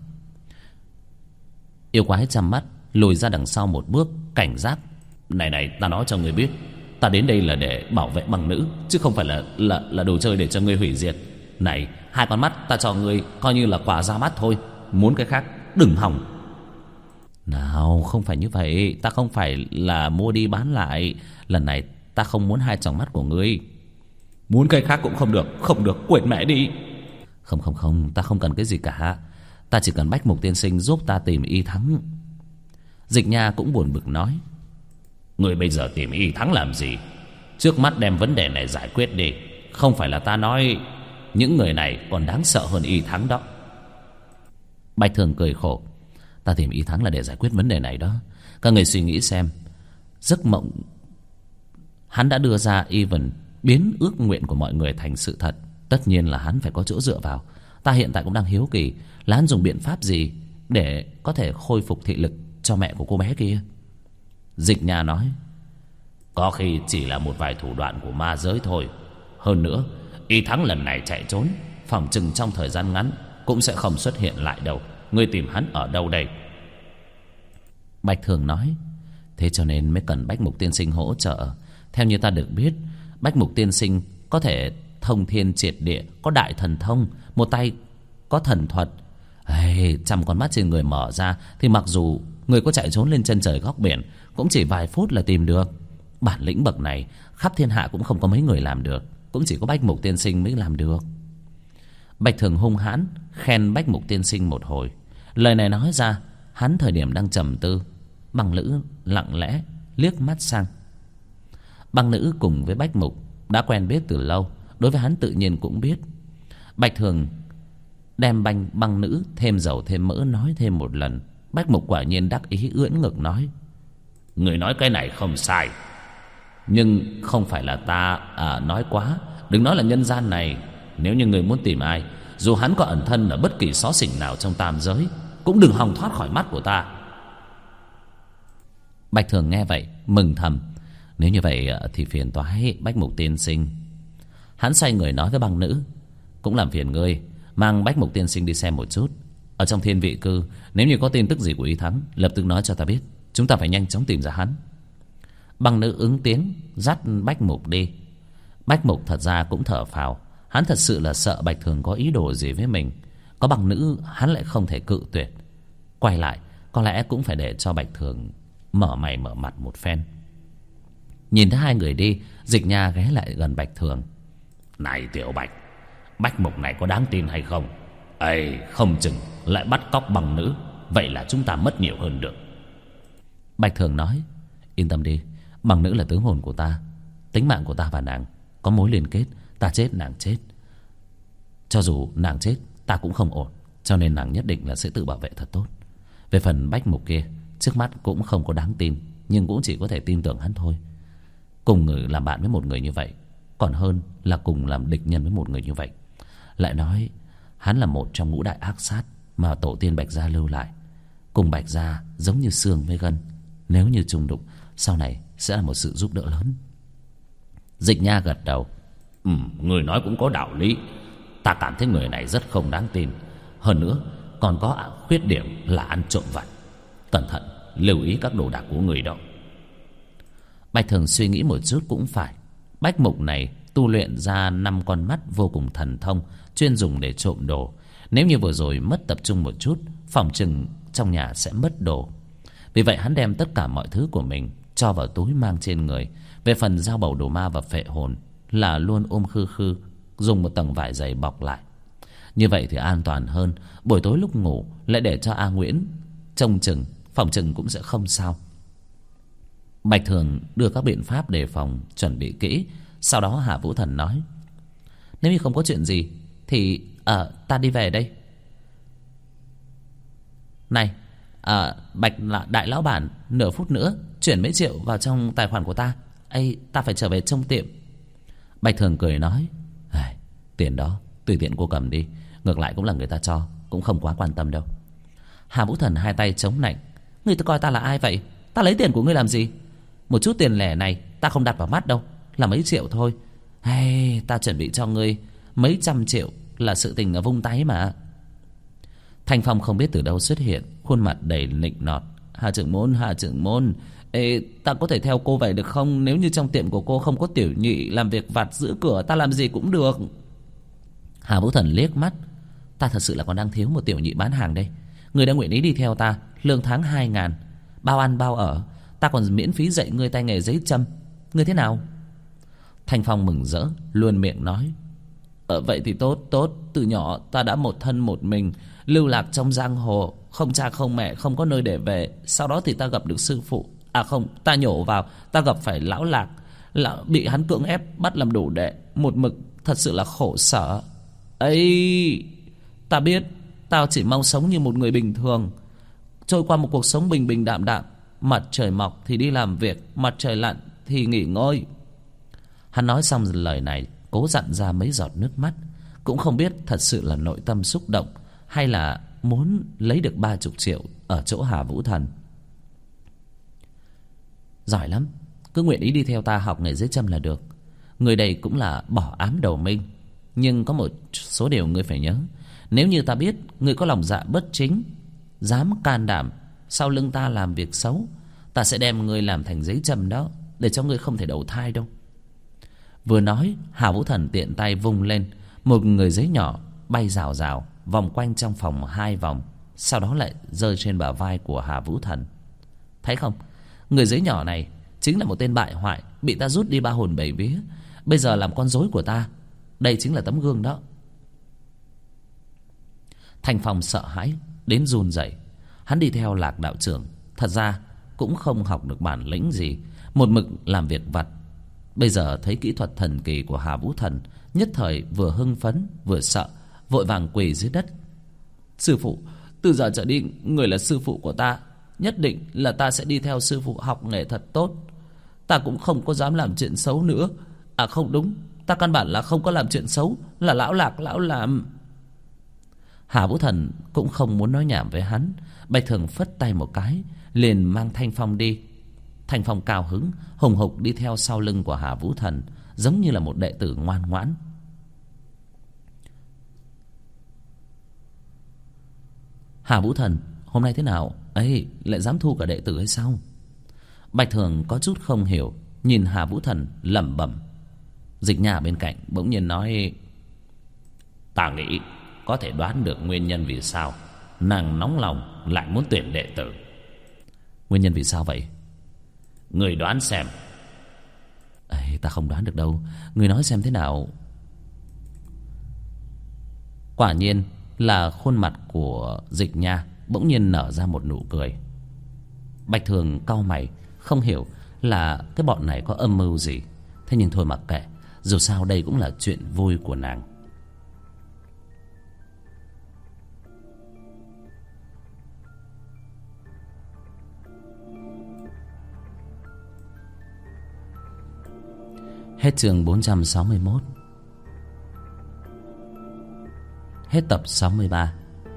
Yêu quái chăm mắt lùi ra đằng sau một bước, cảnh giác. Này, ta nói cho ngươi biết, ta đến đây là để bảo vệ bằng nữ, chứ không phải là đồ chơi để cho ngươi hủy diệt. Này, 2 con mắt ta cho ngươi coi như là quà ra mắt thôi, muốn cái khác đừng hỏng. Nào, không phải như vậy, ta không phải là mua đi bán lại. Lần này ta không muốn 2 tròng mắt của ngươi. Muốn cái khác cũng không được, quên mẹ đi. Không, ta không cần cái gì cả. Ta chỉ cần Bách Mục tiên sinh giúp ta tìm Y Thắng. Dịch Nha cũng buồn bực nói. Ngươi bây giờ tìm Y Thắng làm gì? Trước mắt đem vấn đề này giải quyết đi. Không phải là ta nói, những người này còn đáng sợ hơn Y Thắng đó. Bạch Thường cười khổ. Ta tìm Y Thắng là để giải quyết vấn đề này đó. Các người suy nghĩ xem, giấc mộng Hắn đã đưa ra even biến ước nguyện của mọi người thành sự thật. Tất nhiên là hắn phải có chỗ dựa vào. Ta hiện tại cũng đang hiếu kỳ là hắn dùng biện pháp gì để có thể khôi phục thị lực cho mẹ của cô bé kia. Dịch Nha nói: Có khi chỉ là một vài thủ đoạn của ma giới thôi. Hơn nữa, Y Thắng lần này chạy trốn, phòng chừng trong thời gian ngắn cũng sẽ không xuất hiện lại đâu. Ngươi tìm hắn ở đâu đây? Bạch Thường nói: Thế cho nên mới cần Bách Mục tiên sinh hỗ trợ. Theo như ta được biết, Bách Mục tiên sinh có thể thông thiên triệt địa, có đại thần thông, một tay có thần thuật. Trăm con mắt trên người mở ra thì mặc dù người có chạy trốn lên chân trời góc biển cũng chỉ vài phút là tìm được. Bản lĩnh bậc này khắp thiên hạ cũng không có mấy người làm được, cũng chỉ có Bách Mục tiên sinh mới làm được. Bạch Thường hung hãn khen Bách Mục tiên sinh một hồi. Lời này nói ra, hắn thời điểm đang trầm tư. Băng nữ lặng lẽ liếc mắt sang. Băng nữ cùng với Bách Mục đã quen biết từ lâu, đối với hắn tự nhiên cũng biết. Bạch Thường đem băng nữ thêm dầu thêm mỡ nói thêm một lần. Bách Mục quả nhiên đắc ý ưỡn ngực nói: Người nói cái này không sai, nhưng không phải là ta nói quá. Đừng nói là nhân gian này, nếu như người muốn tìm ai, dù hắn có ẩn thân ở bất kỳ xó xỉnh nào trong tam giới, cũng đừng hòng thoát khỏi mắt của ta. Bạch Thường nghe vậy mừng thầm: Nếu như vậy thì phiền toái Bách Mục tiên sinh. Hắn xoay người nói với băng nữ: Cũng làm phiền ngươi mang Bách Mục tiên sinh đi xem một chút. Ở trong thiên vị cư, nếu như có tin tức gì của Y Thắng, lập tức nói cho ta biết. Chúng ta phải nhanh chóng tìm ra hắn. Băng nữ ứng tiếng dắt Bách Mục đi. Bách Mục thật ra cũng thở phào. Hắn thật sự là sợ Bạch Thường có ý đồ gì với mình. Có băng nữ hắn lại không thể cự tuyệt. Quay lại có lẽ cũng phải để cho Bạch Thường mở mày mở mặt một phen. Nhìn thấy hai người đi, Dịch Nha ghé lại gần Bạch Thường: Này Tiểu Bạch, Bách Mục này có đáng tin hay không? Không chừng lại bắt cóc băng nữ, vậy là chúng ta mất nhiều hơn được. Bạch Thường nói: Yên tâm đi, băng nữ là tướng hồn của ta. Tính mạng của ta và nàng có mối liên kết. Ta chết nàng chết. Cho dù nàng chết ta cũng không ổn. Cho nên nàng nhất định là sẽ tự bảo vệ thật tốt. Về phần Bách Mục kia, trước mắt cũng không có đáng tin, nhưng cũng chỉ có thể tin tưởng hắn thôi. Cùng người làm bạn với một người như vậy còn hơn là cùng làm địch nhân với một người như vậy. Lại nói hắn là một trong ngũ đại ác sát mà tổ tiên Bạch gia lưu lại. Cùng Bạch gia giống như xương với gân, nếu như trùng đụng sau này sẽ là một sự giúp đỡ lớn. Dịch Nha gật đầu: Người nói cũng có đạo lý. Ta cảm thấy người này rất không đáng tin. Hơn nữa còn có khuyết điểm là ăn trộm vặt. Cẩn thận lưu ý các đồ đạc của người đó. Bạch Thường suy nghĩ một chút cũng phải. Bách Mục này tu luyện ra 5 con mắt vô cùng thần thông, chuyên dùng để trộm đồ. Nếu như vừa rồi mất tập trung một chút, phòng chừng trong nhà sẽ mất đồ. Vì vậy hắn đem tất cả mọi thứ của mình cho vào túi mang trên người. Về phần dao bầu đồ ma và phệ hồn là luôn ôm khư khư, dùng một tầng vải dày bọc lại. Như vậy thì an toàn hơn. Buổi tối lúc ngủ lại để cho A Nguyễn trông chừng, phòng chừng cũng sẽ không sao. Bạch Thường đưa các biện pháp đề phòng chuẩn bị kỹ. Sau đó Hạ Vũ Thần nói: Nếu như không có chuyện gì thì ta đi về đây. Này Bạch đại lão bản, nửa phút nữa chuyển mấy triệu vào trong tài khoản của ta. Ta phải trở về trông tiệm. Bạch Thường cười nói: Tiền đó tùy tiện cô cầm đi, ngược lại cũng là người ta cho, cũng không quá quan tâm đâu. Hà Vũ Thần hai tay chống nạnh: Ngươi coi ta là ai vậy? Ta lấy tiền của ngươi làm gì? Một chút tiền lẻ này ta không đặt vào mắt đâu, là mấy triệu thôi. Ta chuẩn bị cho ngươi mấy trăm triệu là sự tình ở vung tay mà. Thanh Phong không biết từ đâu xuất hiện, khuôn mặt đầy nịnh nọt: Hà trưởng môn, ta có thể theo cô về được không? Nếu như trong tiệm của cô không có tiểu nhị làm việc vặt giữ cửa, ta làm gì cũng được. Hà Vũ Thần liếc mắt: Ta thật sự là còn đang thiếu một tiểu nhị bán hàng đây. Người đã nguyện ý đi theo ta, lương tháng 2.000, bao ăn bao ở, ta còn miễn phí dạy ngươi tay nghề giấy châm. Ngươi thế nào? Thanh Phong mừng rỡ luôn miệng nói: Vậy thì tốt. Từ nhỏ ta đã một thân một mình, lưu lạc trong giang hồ, không cha không mẹ, không có nơi để về. Sau đó thì ta gặp được sư phụ. Ta nhổ vào, ta gặp phải lão Lạc, bị hắn cưỡng ép bắt làm đồ đệ, một mực thật sự là khổ sở. Ta biết, tao chỉ mong sống như một người bình thường, trôi qua một cuộc sống bình bình đạm đạm. Mặt trời mọc thì đi làm việc, mặt trời lặn thì nghỉ ngơi. Hắn nói xong lời này, cố dặn ra mấy giọt nước mắt. Cũng không biết thật sự là nội tâm xúc động, hay là muốn lấy được 30 triệu ở chỗ Hà Vũ Thần. Giỏi lắm, cứ nguyện ý đi theo ta học nghề giấy châm là được. Người đây cũng là bỏ ám đầu minh. Nhưng có một số điều ngươi phải nhớ. Nếu như ta biết ngươi có lòng dạ bất chính, dám can đảm sau lưng ta làm việc xấu, ta sẽ đem ngươi làm thành giấy châm đó, để cho ngươi không thể đầu thai đâu. Vừa nói, Hà Vũ Thần tiện tay vung lên, một người giấy nhỏ bay rào rào vòng quanh trong phòng 2 vòng, sau đó lại rơi trên bả vai của Hà Vũ Thần. Thấy không, người giấy nhỏ này chính là một tên bại hoại, bị ta rút đi 3 hồn 7 vía, bây giờ làm con rối của ta. Đây chính là tấm gương đó. Thanh Phong sợ hãi đến run rẩy. Hắn đi theo Lạc đạo trưởng, thật ra cũng không học được bản lĩnh gì, một mực làm việc vặt. Bây giờ thấy kỹ thuật thần kỳ của Hà Vũ Thần, nhất thời vừa hưng phấn vừa sợ, vội vàng quỳ dưới đất. Sư phụ, từ giờ trở đi người là sư phụ của ta, nhất định là ta sẽ đi theo sư phụ học nghề thật tốt. Ta cũng không có dám làm chuyện xấu nữa. À không đúng, ta căn bản là không có làm chuyện xấu, là lão Lạc lão làm. Hà Vũ Thần cũng không muốn nói nhảm với hắn. Bạch Thường phất tay một cái, liền mang Thanh Phong đi. Thanh Phong cao hứng hùng hục đi theo sau lưng của Hà Vũ Thần, giống như là một đệ tử ngoan ngoãn. Hà Vũ Thần, hôm nay thế nào ấy, lại dám thu cả đệ tử hay sao? Bạch Thường có chút không hiểu, nhìn Hà Vũ Thần lẩm bẩm. Dịch Nha bên cạnh bỗng nhiên nói: ta nghĩ có thể đoán được nguyên nhân vì sao nàng nóng lòng lại muốn tuyển đệ tử. Nguyên nhân vì sao vậy? Người đoán xem. Ê, ta không đoán được đâu, người nói xem thế nào. Quả nhiên là khuôn mặt của Dịch Nha bỗng nhiên nở ra một nụ cười. Bạch Thường cau mày, không hiểu là cái bọn này có âm mưu gì. Thế nhưng thôi mặc kệ, dù sao đây cũng là chuyện vui của nàng. Hết chương 461. Hết tập 63.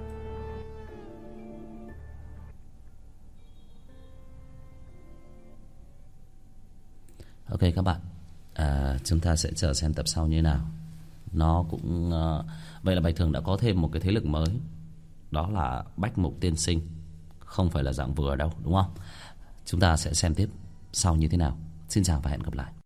Ok các bạn, chúng ta sẽ chờ xem tập sau như thế nào. Nó cũng vậy là Bạch Thường đã có thêm một cái thế lực mới, đó là Bách Mục Tiên Sinh. Không phải là dạng vừa đâu, đúng không? Chúng ta sẽ xem tiếp sau như thế nào. Xin chào và hẹn gặp lại.